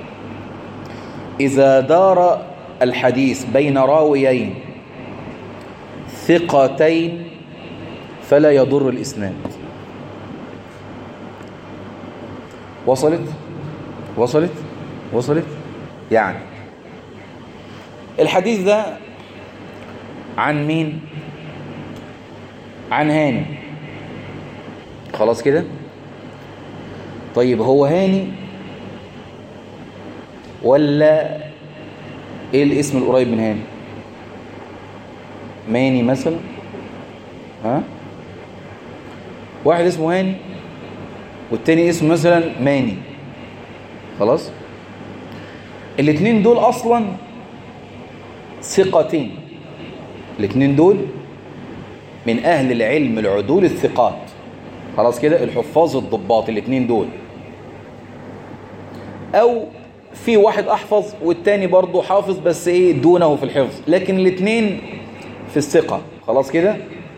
إذا دار الحديث بين راويين ثقتين فلا يضر الإسناد. وصلت؟ وصلت؟ وصلت؟ يعني الحديث ده عن مين؟ عن هاني. خلاص كده؟ طيب هو هاني ولا ايه الاسم القريب من هاني؟ ماني مثلا؟ ها؟ واحد اسمه هاني والتاني اسمه مثلا ماني. خلاص؟ الاثنين دول اصلا ثقتين، الاثنين دول من اهل العلم العدول الثقات. خلاص كده؟ الحفاظ الضباط الاثنين دول، او في واحد احفظ والتاني برضه حافظ بس ايه دونه في الحفظ، لكن الاثنين في الثقة. خلاص كده؟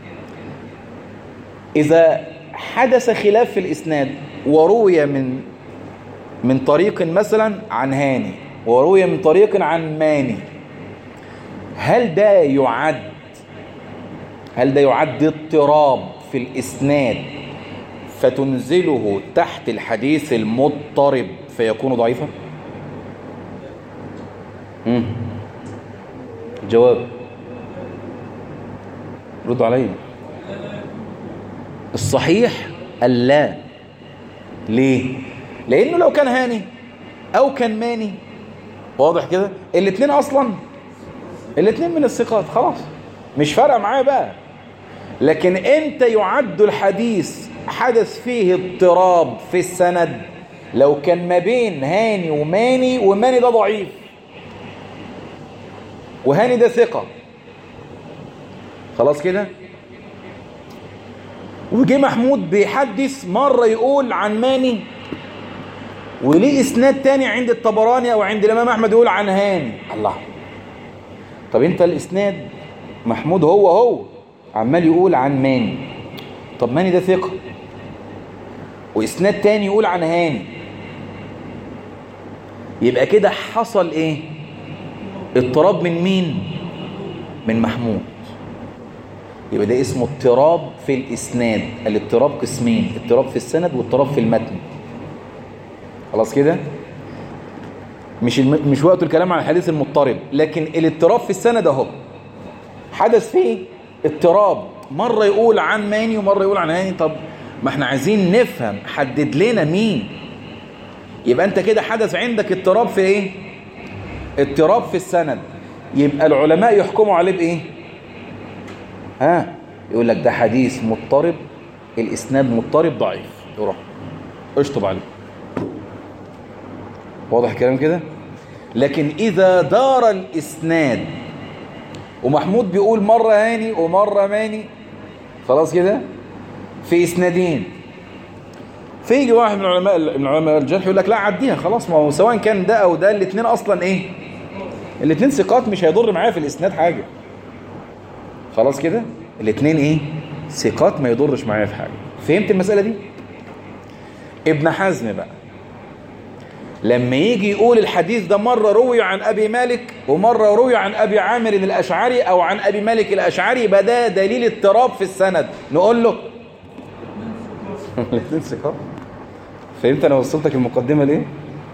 اذا حدث خلاف في الاسناد وروي من من طريق مثلا عن هاني وروي من طريق عن ماني، هل ده يعد هل ده يعد اضطراب في الاسناد فتنزله تحت الحديث المضطرب فيكون ضعيفا؟ امم جواب رد علي. الصحيح اللا. ليه؟ لانه لو كان هاني او كان ماني، واضح كده، الاثنين اصلا الاثنين من الثقات، خلاص مش فارقه معايا بقى. لكن امتى يعد الحديث حدث فيه اضطراب في السند؟ لو كان ما بين هاني وماني وماني ده ضعيف وهاني ده ثقة. خلاص كده؟ وجي محمود بيحدث مرة يقول عن ماني وليه اسناد تاني عند الطبراني او عند الامام احمد يقول عن هاني. الله، طب انت الاسناد محمود هو هو عمال يقول عن ماني، طب ماني ده ثقة واسناد تاني يقول عن هاني، يبقى كده حصل ايه؟ اضطراب من مين؟ من محمود. يبقى ده اسمه اضطراب في الاسناد. الاضطراب قسمين، اضطراب في السند واضطراب في المتن. خلاص كده؟ مش الم... مش وقت الكلام عن الحديث المضطرب، لكن الاضطراب في السند اهو حدث فيه اضطراب، مرة يقول عن ماني ومرة يقول عن هاني. طب ما احنا عايزين نفهم، حدد لنا مين. يبقى انت كده حدث عندك اضطراب في ايه؟ اضطراب في السند. يبقى العلماء يحكموا عليه بايه؟ ها، يقول لك ده حديث مضطرب، الاسناد مضطرب ضعيف، يروح اشطب عليه. واضح الكلام كده؟ لكن اذا دار الاسناد ومحمود بيقول مرة هاني ومرة ماني، خلاص كده، في اسنادين، فيجي واحد من العلماء من علماء الجرح يقول لك لا عديها خلاص، ما هو سواء كان ده او ده الاثنين اصلا ايه؟ الاثنين ثقات، مش هيضر معايا في الاسناد حاجه. خلاص كده؟ الاثنين ايه؟ ثقات، ما يضرش معايا في حاجه. فهمت المساله دي؟ ابن حزم بقى لما يجي يقول الحديث ده مرة روي عن أبي مالك ومرة روي عن أبي عامر الأشعري أو عن أبي مالك الأشعري، يبقى ده دليل اضطراب في السند، نقول له الاثنين ثقات. فهمت انا وصلتك المقدمة ليه؟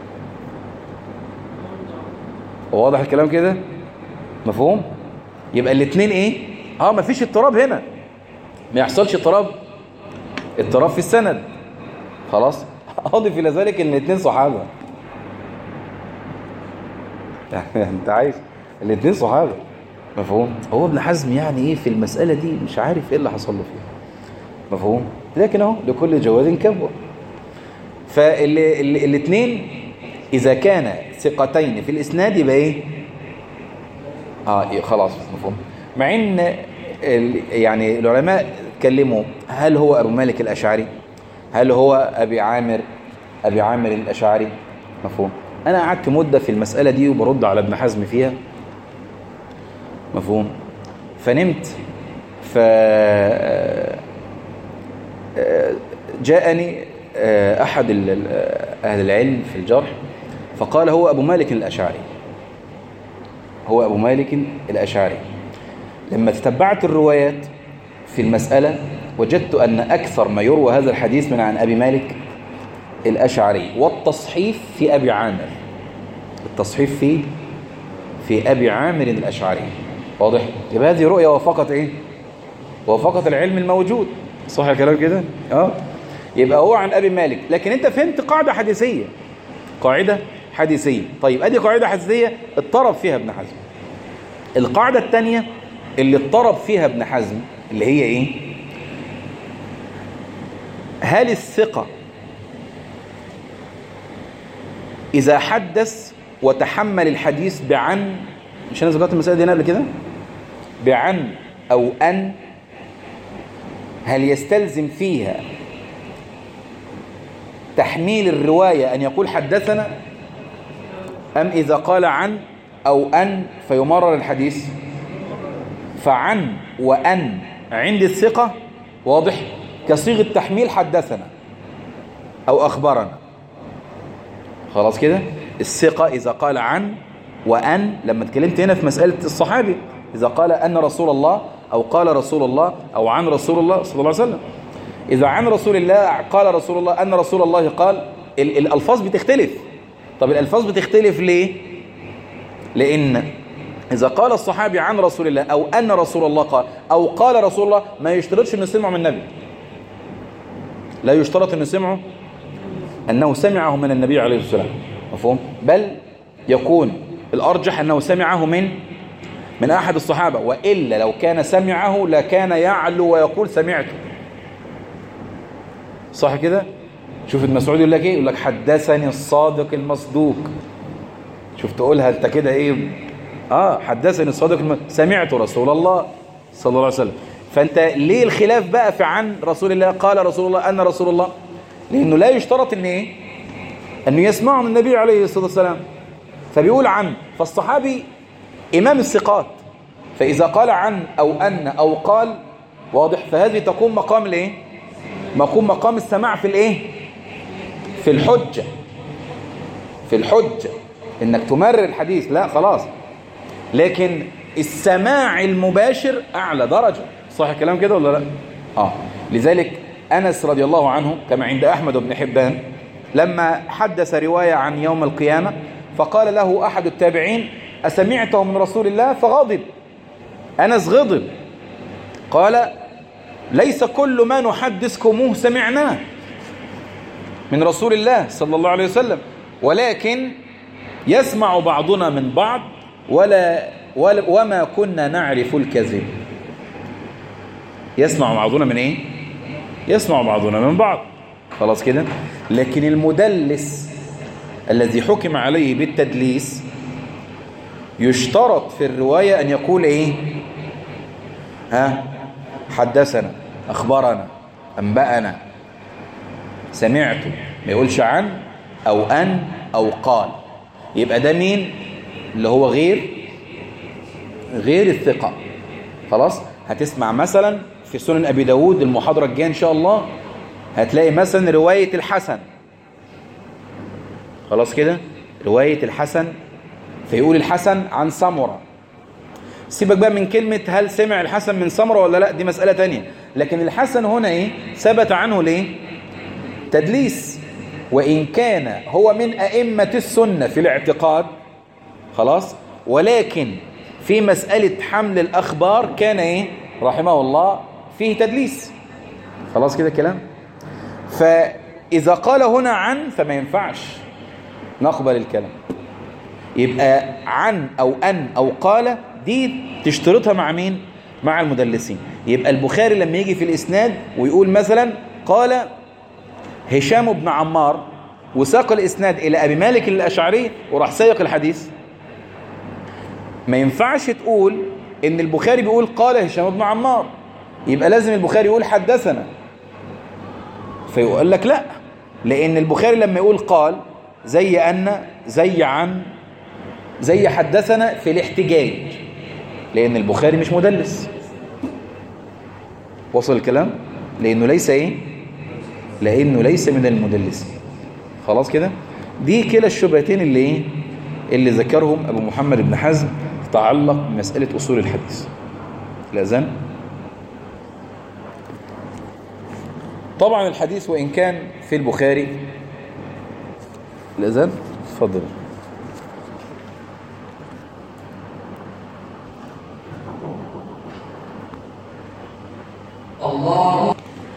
واضح الكلام كده؟ مفهوم؟ يبقى الاثنين ايه؟ اه مفيش اضطراب هنا، ما يحصلش اضطراب اضطراب في السند. خلاص. اضف الى ذلك ان الاثنين صحابة. انت عايز الاثنين صحابة. مفهوم؟ هو ابن حزم يعني ايه في المسألة دي مش عارف ايه اللي حصل له فيها. مفهوم؟ لكن اهو لكل جواد كبوة. فالاثنين اذا كان ثقتين في الاسناد يبقى ايه؟ اه إيه خلاص مفهوم. مع ان يعني العلماء اتكلموا هل هو ابو مالك الاشعري، هل هو ابي عامر ابي عامر الاشعري. مفهوم. انا قعدت مدة في المسألة دي وبرد على ابن حزم فيها. مفهوم. فنمت ف جاءني احد اهل العلم في الجرح فقال هو ابو مالك الاشعري، هو ابو مالك الاشعري. لما تتبعت الروايات في المسألة وجدت ان اكثر ما يروى هذا الحديث من عن ابي مالك الاشعري، والتصحيف في ابي عامر، التصحيف في في ابي عامر الاشعري. واضح؟ يبقى هذه رؤية وافقت ايه؟ وافقت العلم الموجود. صح الكلام كده؟ اه يبقى هو عن ابي مالك. لكن انت فهمت قاعدة حديثية، قاعدة حديثية. طيب ادي قاعدة حديثية اضطرب فيها ابن حزم. القاعدة الثانية اللي اضطرب فيها ابن حزم اللي هي ايه؟ هل الثقة اذا حدث وتحمل الحديث بعن، مش انا ذكرت المسألة دي هنا قبل كده، بعن او ان، هل يستلزم فيها تحميل الرواية أن يقول حدثنا، أم إذا قال عن أو أن فيمرر الحديث؟ فعن وأن عند الثقة واضح كصيغة تحميل حدثنا أو أخبرنا. خلاص كده. الثقة إذا قال عن وأن، لما اتكلمت هنا في مسألة الصحابي إذا قال أن رسول الله أو قال رسول الله أو عن رسول الله صلى الله عليه وسلم، إذا عن رسول الله قال رسول الله أن رسول الله قال، الألفاظ بتختلف. طب الألفاظ بتختلف ليه؟ لأن إذا قال الصحابي عن رسول الله أو أن رسول الله قال أو قال رسول الله ما يشترطش أنه سمعه من النبي، لا يشترط أنه سمعه أنه سمعه من النبي عليه الصلاة والسلام. مفهوم؟ بل يكون الأرجح أنه سمعه من من أحد الصحابة، وإلا لو كان سمعه لكان يعلو ويقول سمعته. صح كده؟ شوف ابن مسعود يقول لك ايه؟ يقول لك حدثني الصادق المصدوق. شوف تقولها انت كده ايه؟ اه حدثني الصادق المصدوق سمعت رسول الله صلى الله عليه وسلم. فانت ليه الخلاف بقى في عن رسول الله قال رسول الله ان رسول الله؟ لانه لا يشترط ان ايه؟ انه يسمعه من النبي عليه الصلاه والسلام، فبيقول عن. فالصحابي امام الثقات، فاذا قال عن او ان او قال واضح، فهذه تقوم مقام الايه؟ مقوم مقام السماع في الايه؟ في الحجة، في الحجة انك تمرر الحديث، لا خلاص. لكن السماع المباشر اعلى درجة. صح الكلام كده ولا لا؟ اه لذلك انس رضي الله عنه كما عند احمد بن حبان لما حدث رواية عن يوم القيامة فقال له احد التابعين اسمعته من رسول الله؟ فغضب انس، غضب قال ليس كل ما نحدثكموه سمعناه من رسول الله صلى الله عليه وسلم، ولكن يسمع بعضنا من بعض ولا, ولا وما كنا نعرف الكذب. يسمع بعضنا من ايه؟ يسمع بعضنا من بعض. خلاص كده. لكن المدلس الذي حكم عليه بالتدليس يشترط في الرواية ان يقول ايه؟ ها حدثنا، أخبرنا، أنبأنا، سمعت، ما يقولش عن أو أن أو قال. يبقى ده مين؟ اللي هو غير غير الثقة. خلاص. هتسمع مثلا في سنن أبي داود المحاضرة الجاية إن شاء الله هتلاقي مثلا رواية الحسن. خلاص كده. رواية الحسن فيقول الحسن عن سمرة. سيبك بقى من كلمة هل سمع الحسن من سمرة ولا لا، دي مسألة تانية. لكن الحسن هنا ايه؟ ثبت عنه ليه؟ تدليس. وإن كان هو من أئمة السنة في الاعتقاد خلاص، ولكن في مسألة حمل الأخبار كان إيه رحمه الله فيه تدليس. خلاص كده كلام. فإذا قال هنا عن فما ينفعش نقبل الكلام. يبقى عن أو أن أو قال دي تشترطها مع مين؟ مع المدلسين. يبقى البخاري لما يجي في الإسناد ويقول مثلا قال هشام بن عمار وساق الإسناد إلى أبي مالك الأشعري وراح سيق الحديث، ما ينفعش تقول إن البخاري بيقول قال هشام بن عمار، يبقى لازم البخاري يقول حدثنا. فيقول لك لا، لأن البخاري لما يقول قال زي أن زي عن زي حدثنا في الاحتجاج، لأن البخاري مش مدلس. وصل الكلام؟ لأنه ليس إيه؟ لأنه ليس من المدلسين. خلاص كده؟ دي كلا الشبهتين اللي إيه؟ اللي ذكرهم أبو محمد بن حزم تتعلق بمسألة أصول الحديث. الأذان. طبعا الحديث وإن كان في البخاري. الأذان؟ تفضل. الله.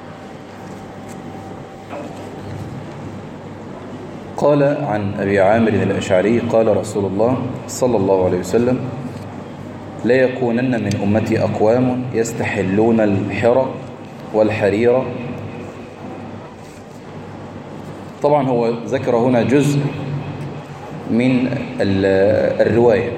قال عن أبي عامر الأشعري قال رسول الله صلى الله عليه وسلم لا يكونن من أمتي أقوام يستحلون الحرى والحرير. طبعا هو ذكر هنا جزء من الرواية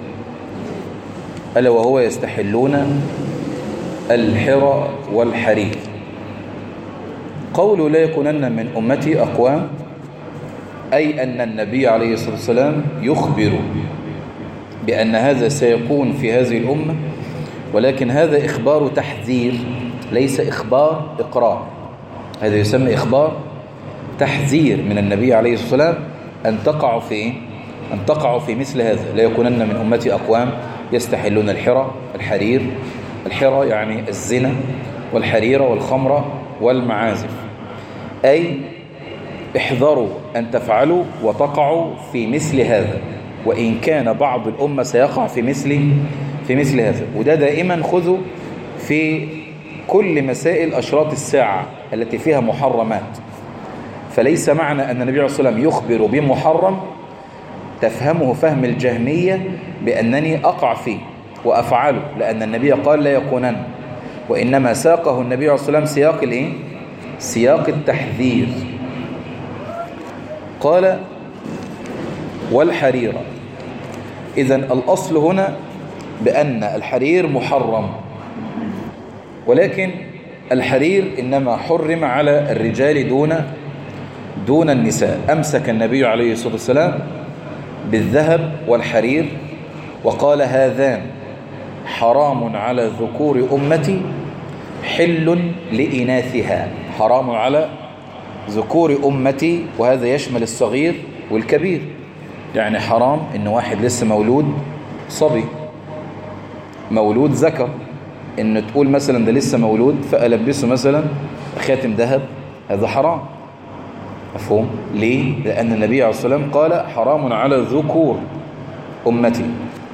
ألا وهو يستحلون الحرى والحرير. قوله لا يكونن من أمتي أقوام أي أن النبي عليه الصلاة والسلام يخبر بأن هذا سيكون في هذه الأمة، ولكن هذا إخبار تحذير ليس إخبار إقرار. هذا يسمى إخبار تحذير من النبي عليه الصلاة والسلام أن تقع في أن تقع في مثل هذا. لا يكونن من أمتي أقوام يستحلون الحرى الحرير. الحرى يعني الزنا والحرير والخمر والمعازف، أي احذروا أن تفعلوا وتقعوا في مثل هذا، وإن كان بعض الأمة سيقع في مثل في مثل هذا. وده دائما خذوا في كل مسائل أشراط الساعة التي فيها محرمات. فليس معنى أن النبي عليه الصلاة والسلام يخبر بمحرم تفهمه فهم الجهمية بأنني أقع فيه وأفعله، لأن النبي قال لا يكونن، وإنما ساقه النبي عليه الصلاة والسلام سياق الإيه؟ سياق التحذير. قال والحرير. إذن الأصل هنا بأن الحرير محرم، ولكن الحرير إنما حرم على الرجال دون دون النساء. أمسك النبي عليه الصلاة والسلام بالذهب والحرير وقال هذان حرام على ذكور أمتي حل لإناثها. حرام على ذكور أمتي، وهذا يشمل الصغير والكبير. يعني حرام إن واحد لسه مولود صبي مولود ذكر إن تقول مثلا ده لسه مولود فألبسه مثلا خاتم ذهب، هذا حرام. مفهوم؟ ليه؟ لأن النبي عليه الصلاة والسلام قال حرام على ذكور أمتي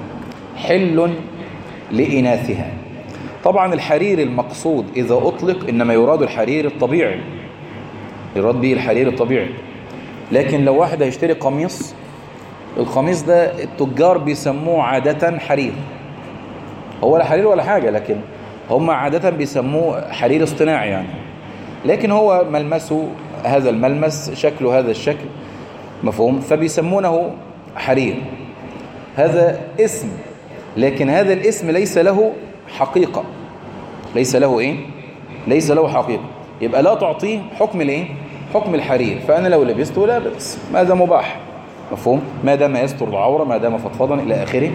حل لإناثها. طبعا الحرير المقصود إذا أطلق إنما يراد الحرير الطبيعي، يراد به الحرير الطبيعي. لكن لو واحد هيشتري قميص، القميص ده التجار بيسموه عادة حرير، هو لا حرير ولا حاجة، لكن هم عادة بيسموه حرير اصطناعي يعني، لكن هو ملمسه هذا الملمس، شكله هذا الشكل. مفهوم؟ فبيسمونه حرير. هذا اسم، لكن هذا الاسم ليس له حقيقة. ليس له ايه؟ ليس له حقيقة. يبقى لا تعطيه حكم الايه؟ حكم الحرير. فأنا لو لبسته لا بأس، ماذا مباح. مفهوم؟ ما دام يستر العورة، ما دام فضفضا إلى آخره.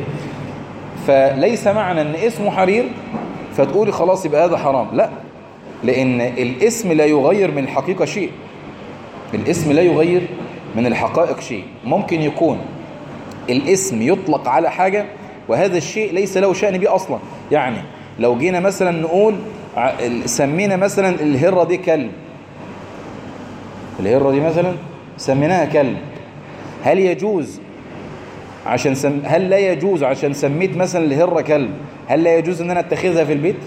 فليس معنى أن اسمه حرير فتقولي خلاص يبقى هذا حرام، لا، لأن الاسم لا يغير من الحقيقة شيء. الاسم لا يغير من الحقائق شيء. ممكن يكون الاسم يطلق على حاجة وهذا الشيء ليس له شأن به أصلا. يعني لو جينا مثلا نقول سمينا مثلا الهرة دي كلب، الهرة دي مثلا سميناها كلب، هل يجوز عشان سم... هل لا يجوز عشان سميت مثلا الهرة كلب، هل لا يجوز ان انا اتخذها في البيت؟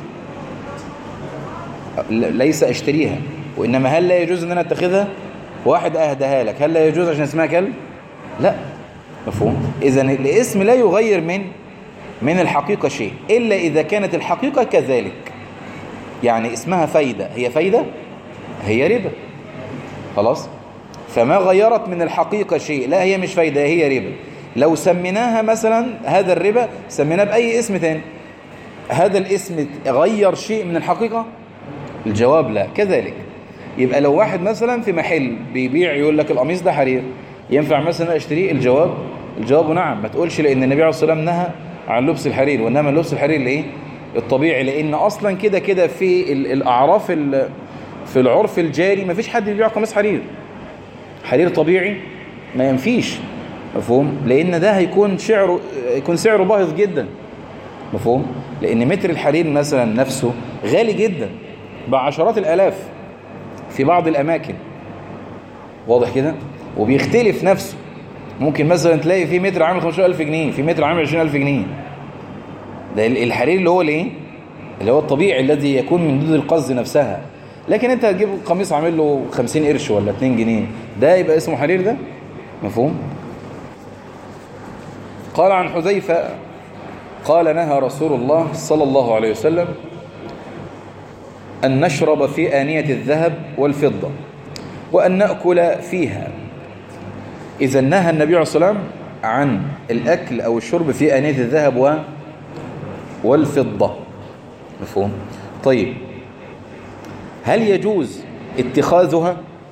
ليس اشتريها، وانما هل لا يجوز ان انا اتخذها؟ واحد اهداها لك، هل لا يجوز عشان اسمها كلب؟ لا. مفهوم؟ اذا الاسم لا يغير من من الحقيقة شيء الا اذا كانت الحقيقة كذلك. يعني اسمها فايدة، هي فايدة؟ هي ربا. خلاص؟ فما غيرت من الحقيقة شيء، لا هي مش فايدة هي ربا. لو سميناها مثلا هذا الربا سميناه بأي اسم تاني، هذا الاسم غير شيء من الحقيقة؟ الجواب لا. كذلك يبقى لو واحد مثلا في محل بيبيع يقول لك القميص ده حرير، ينفع مثلا اشتريه؟ الجواب الجواب نعم. ما تقولش لان النبي عليه الصلاة والسلام نهى عن لبس الحرير، وانما لبس الحرير لايه؟ الطبيعي، لان اصلا كده كده في الاعراف في العرف الجاري ما فيش حد بيبيع قميص حرير. حرير طبيعي ما ينفيش. مفهوم؟ لان ده هيكون سعره يكون سعره باهظ جدا. مفهوم؟ لان متر الحرير مثلا نفسه غالي جدا بعشرات الالاف في بعض الاماكن، واضح كده؟ وبيختلف نفسه، ممكن مثلا تلاقي في متر عامل خمسة عشر ألف جنيه، في متر عامل عشرين ألف جنيه. ده الحرير اللي هو الايه؟ اللي هو الطبيعي الذي يكون من دود القز نفسها. لكن انت هتجيب قميص عامل له خمسين قرش ولا اتنين جنيه، ده يبقى اسمه حرير ده؟ مفهوم؟ قال عن حذيفة قال نهى رسول الله صلى الله عليه وسلم أن نشرب في آنية الذهب والفضة وأن نأكل فيها. إذا نهى النبي عليه الصلاة والسلام عن الأكل أو الشرب في آنية الذهب والفضة. مفهوم؟ طيب هل يجوز اتخاذها؟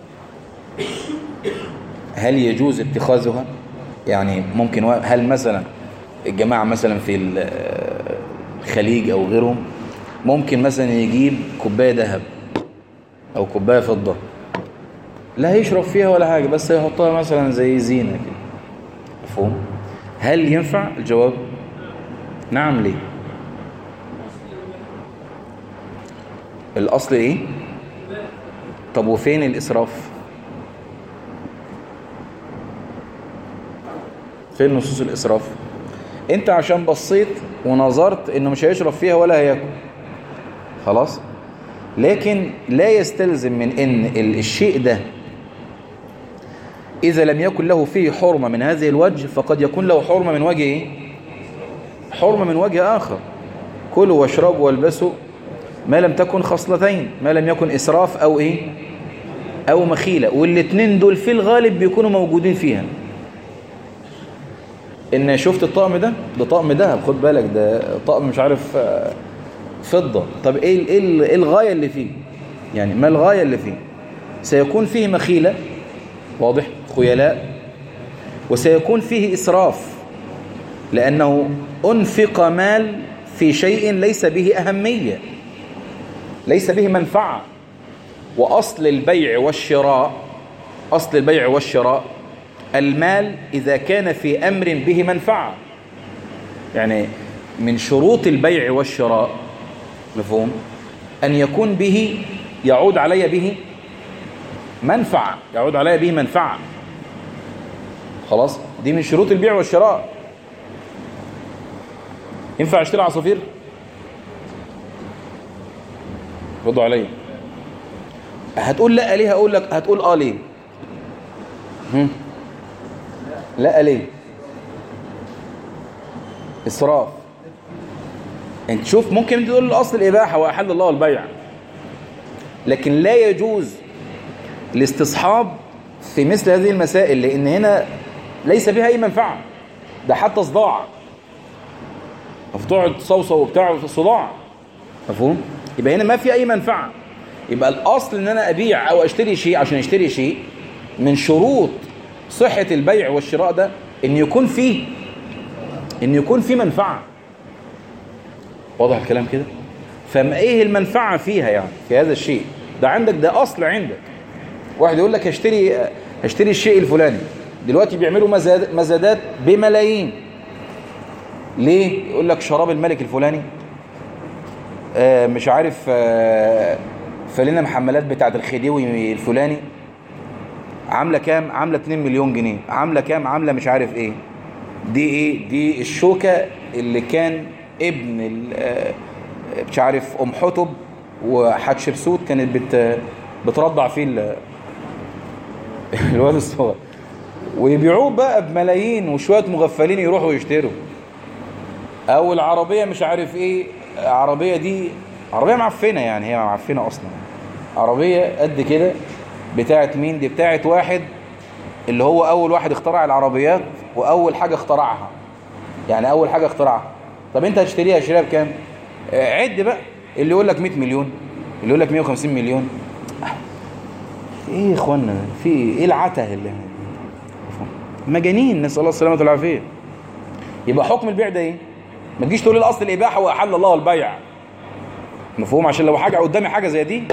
هل يجوز اتخاذها؟ يعني ممكن هل مثلا الجماعة مثلا في الخليج أو غيرهم ممكن مثلا يجيب كوباية ذهب أو كوباية فضة، لا يشرب فيها ولا حاجة، بس يحطها مثلا زي زينة كده. مفهوم؟ هل ينفع؟ الجواب نعم. ليه؟ الأصل إيه؟ طب وفين الإسراف؟ فين نصوص الإسراف؟ أنت عشان بصيت ونظرت إنه مش هيشرب فيها ولا هياكل، خلاص؟ لكن لا يستلزم من إن الشيء ده إذا لم يكن له فيه حرمة من هذه الوجه فقد يكون له حرمة من وجه إيه؟ حرمة من وجه آخر. كلوا واشربوا والبسوا ما لم تكن خصلتين، ما لم يكن إسراف أو إيه؟ أو مخيلة، والاثنين دول في الغالب بيكونوا موجودين فيها. إن شفت الطقم ده؟ ده طقم دهب، خد بالك ده طقم مش عارف فضة. طب إيه إيه الغاية اللي فيه؟ يعني ما الغاية اللي فيه؟ سيكون فيه مخيلة، واضح؟ خيلاء، وسيكون فيه إسراف لأنه أنفق مال في شيء ليس به أهمية، ليس به منفعة. وأصل البيع والشراء أصل البيع والشراء المال إذا كان في أمر به منفعة. يعني من شروط البيع والشراء، مفهوم، أن يكون به يعود علي به منفعة، يعود علي به منفعة. خلاص؟ دي من شروط البيع والشراء. ينفع اشتري عصافير؟ ردوا علي. هتقول لا ليه؟ هقول لك هتقول اه ليه؟ هم؟ لا ليه؟ إسراف. انت شوف، ممكن انت تقول الاصل الإباحة وأحل الله البيع، لكن لا يجوز الاستصحاب في مثل هذه المسائل، لأن هنا ليس بها أي منفعة، ده حتى صداع، فتقعد تصوصو وبتاع في صداع. مفهوم؟ يبقى هنا ما في أي منفعة. يبقى الأصل إن أنا أبيع أو أشتري شيء، عشان أشتري شيء من شروط صحة البيع والشراء ده إن يكون فيه إن يكون فيه منفعة. واضح الكلام كده؟ فما إيه المنفعة فيها يعني في هذا الشيء؟ ده عندك، ده أصل عندك. واحد يقول لك هشتري هشتري الشيء الفلاني، دلوقتي بيعملوا مزاد مزادات بملايين. ليه؟ يقول لك شراب الملك الفلاني، آه مش عارف، آه فلنا محملات بتاعت الخديوي الفلاني، عاملة كام؟ عاملة اتنين مليون جنيه. عاملة كام؟ عاملة مش عارف ايه. دي ايه؟ دي الشوكة اللي كان ابن مش عارف ام حتب وحتشبسوت كانت بت بترضع فيه الواد الصغير، ويبيعوه بقى بملايين، وشوية مغفلين يروحوا يشتروا. او العربية مش عارف ايه، عربية دي عربية معفنة، يعني هي معفنة اصلا، عربية قد كده. بتاعت مين دي؟ بتاعت واحد اللي هو اول واحد اخترع العربيات واول حاجة اخترعها، يعني اول حاجة اخترعها. طب انت هتشتريها اشتريها بكام؟ عد بقى، اللي يقول لك مية مليون، اللي يقول لك مية وخمسين مليون. ايه يا اخوانا في ايه العته اللي مجانين، نسال الله السلامه والعافيه. يبقى حكم البيع ده ايه؟ ما تجيش تقول الاصل الاباحه واحل الله البيع، مفهوم؟ عشان لو حاجه قدامي حاجه زي دي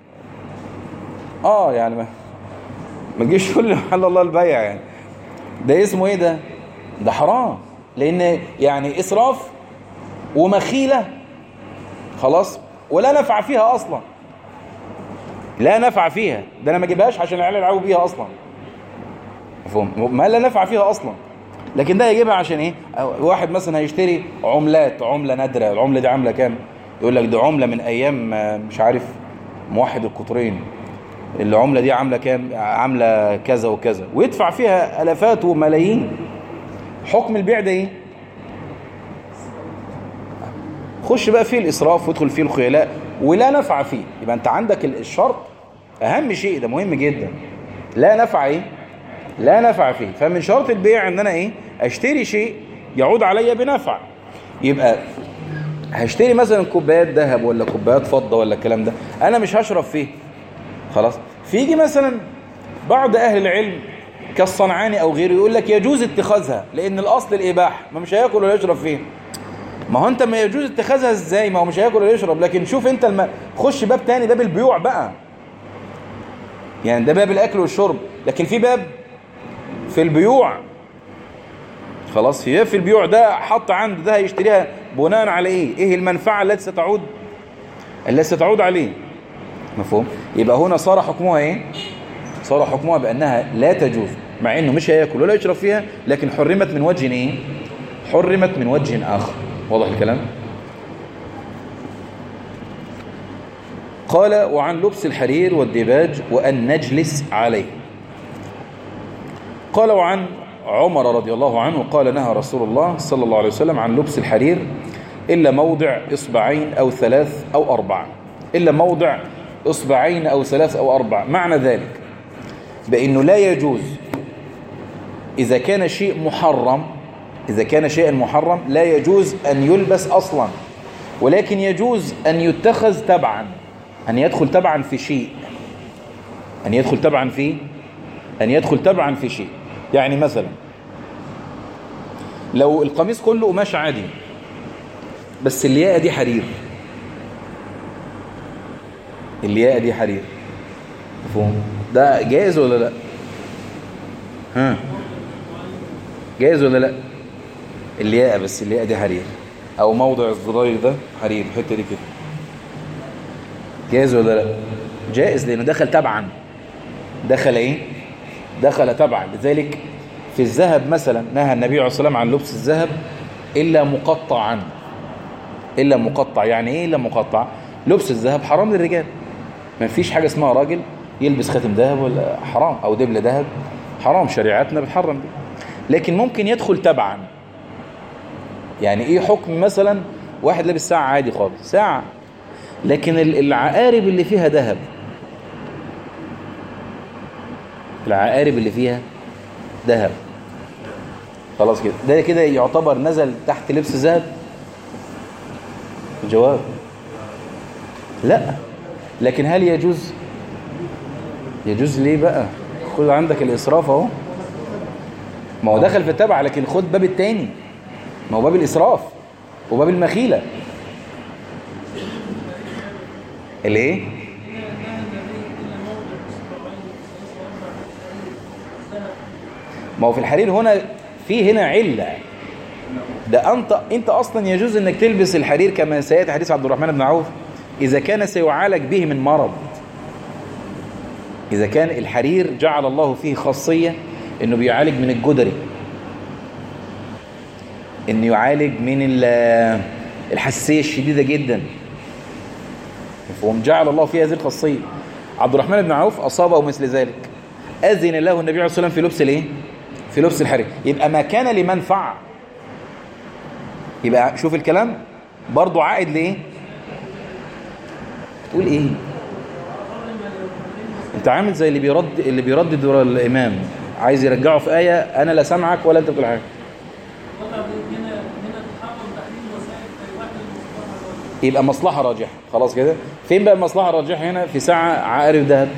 اه يعني ما ما تجيش تقول احل الله البيع، يعني ده اسمه ايه ده؟ ده حرام، لان يعني اسراف ومخيله خلاص، ولا نفع فيها اصلا، لا نفع فيها. ده انا ما اجيبهاش عشان العيال يلعبوا بيها اصلا، مفهوم؟ ما لا نفع فيها اصلا، لكن ده يجيبها عشان ايه؟ واحد مثلا هيشتري عملات، عمله نادره، العمله دي عامله كام؟ يقول لك دي عمله من ايام مش عارف موحد القطرين، العمله دي عامله كام؟ عامله كذا وكذا، ويدفع فيها الافات وملايين. حكم البيع ده ايه؟ خش بقى فيه الاسراف وادخل فيه الخيلاء ولا نفع فيه. يبقى انت عندك الشرط اهم شيء، ده مهم جدا، لا نفع ايه؟ لا نفع فيه. فمن شرط البيع ان انا ايه؟ اشتري شيء يعود عليا بنفع. يبقى هشتري مثلا كوبايات ذهب ولا كوبايات فضة ولا الكلام ده، انا مش هشرب فيه خلاص. فيجي مثلا بعض اهل العلم كالصنعاني او غيره يقول لك يجوز اتخاذها لان الاصل الاباحه، ما مش هياكل ولا يشرب فيه. ما هو انت ما يجوز اتخاذها ازاي؟ ما هو مش هياكل ولا يشرب. لكن شوف انت الم... خش باب تاني، باب البيوع بقى، يعني ده باب الاكل والشرب، لكن في باب في البيوع خلاص. في في البيوع ده حط عنده ده هيشتريها بناء على ايه؟ ايه المنفعه التي ستعود التي ستعود عليه، مفهوم؟ يبقى هنا صار حكمها ايه؟ صار حكمها بانها لا تجوز، مع انه مش هياكل ولا يشرب فيها، لكن حرمت من وجه ايه؟ حرمت من وجه اخر. واضح الكلام؟ قال وعن لبس الحرير والديباج وأن نجلس عليه. قال وعن عمر رضي الله عنه قال نهى رسول الله صلى الله عليه وسلم عن لبس الحرير إلا موضع إصبعين أو ثلاث أو أربع، إلا موضع إصبعين أو ثلاث أو أربع. معنى ذلك بأنه لا يجوز إذا كان شيء محرم، إذا كان شيء محرم لا يجوز أن يلبس أصلا، ولكن يجوز أن يتخذ تبعا، أن يدخل تبعا في شيء، أن يدخل تبعا في أن يدخل تبعا في شيء. يعني مثلا لو القميص كله قماش عادي بس الياقة دي حرير، الياقة دي حرير، مفهوم؟ ده جائز ولا لا؟ ها جائز ولا لا؟ الياقة بس الياقة دي حرير، أو موضع الزراير ده حرير، الحتة دي كده، جائز ولا لا؟ جائز، لأنه دخل تبعا. دخل ايه؟ دخل تبعا. لذلك في الذهب مثلا نهى النبي عليه الصلاة والسلام عن لبس الذهب إلا مقطعا، إلا مقطع. يعني ايه إلا مقطع؟ لبس الذهب حرام للرجال، ما فيش حاجة اسمها راجل يلبس خاتم ذهب ولا حرام، أو دبل ذهب حرام، شريعتنا بتحرم دي. لكن ممكن يدخل تبعا. يعني ايه حكم مثلا واحد لابس ساعة عادي خالص، ساعة، لكن العقارب اللي فيها ذهب، العقارب اللي فيها ذهب خلاص كده، ده كده يعتبر نزل تحت لبس الذهب؟ الجواب لا. لكن هل يجوز؟ يجوز ليه بقى؟ خد عندك الإسراف اهو، ما هو دخل في التبع، لكن خد باب التاني، ما هو باب الإسراف وباب المخيلة. الايه؟ ما هو في الحرير هنا في هنا علة، ده انت انت اصلا يجوز انك تلبس الحرير كما سياتي حديث عبد الرحمن بن عوف اذا كان سيعالج به من مرض. إذا كان الحرير جعل الله فيه خاصية إنه بيعالج من الجدري، إنه يعالج من الحساسية الشديدة جدا، فهم جعل الله فيه هذه الخاصية. عبد الرحمن بن عوف أصابه مثل ذلك، أذن له النبي عليه الصلاة والسلام في لبس الايه؟ في لبس الحرير. يبقى ما كان لمنفعة، يبقى شوف الكلام برضو عائد لإيه؟ تقول إيه؟ أنت عامل زي اللي بيرد اللي بيردد ورا الإمام، عايز يرجعه في آية أنا لا سمعك ولا أنت بتقول حاجة. يبقى مصلحة راجحة، خلاص كده. فين بقى المصلحة الراجحة هنا؟ في ساعة عقارب ذهب،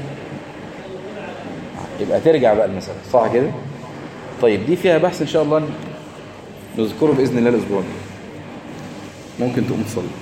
يبقى ترجع بقى المسألة، صح كده؟ طيب دي فيها بحث إن شاء الله نذكره بإذن الله الأسبوع. ممكن تقوم تصلي.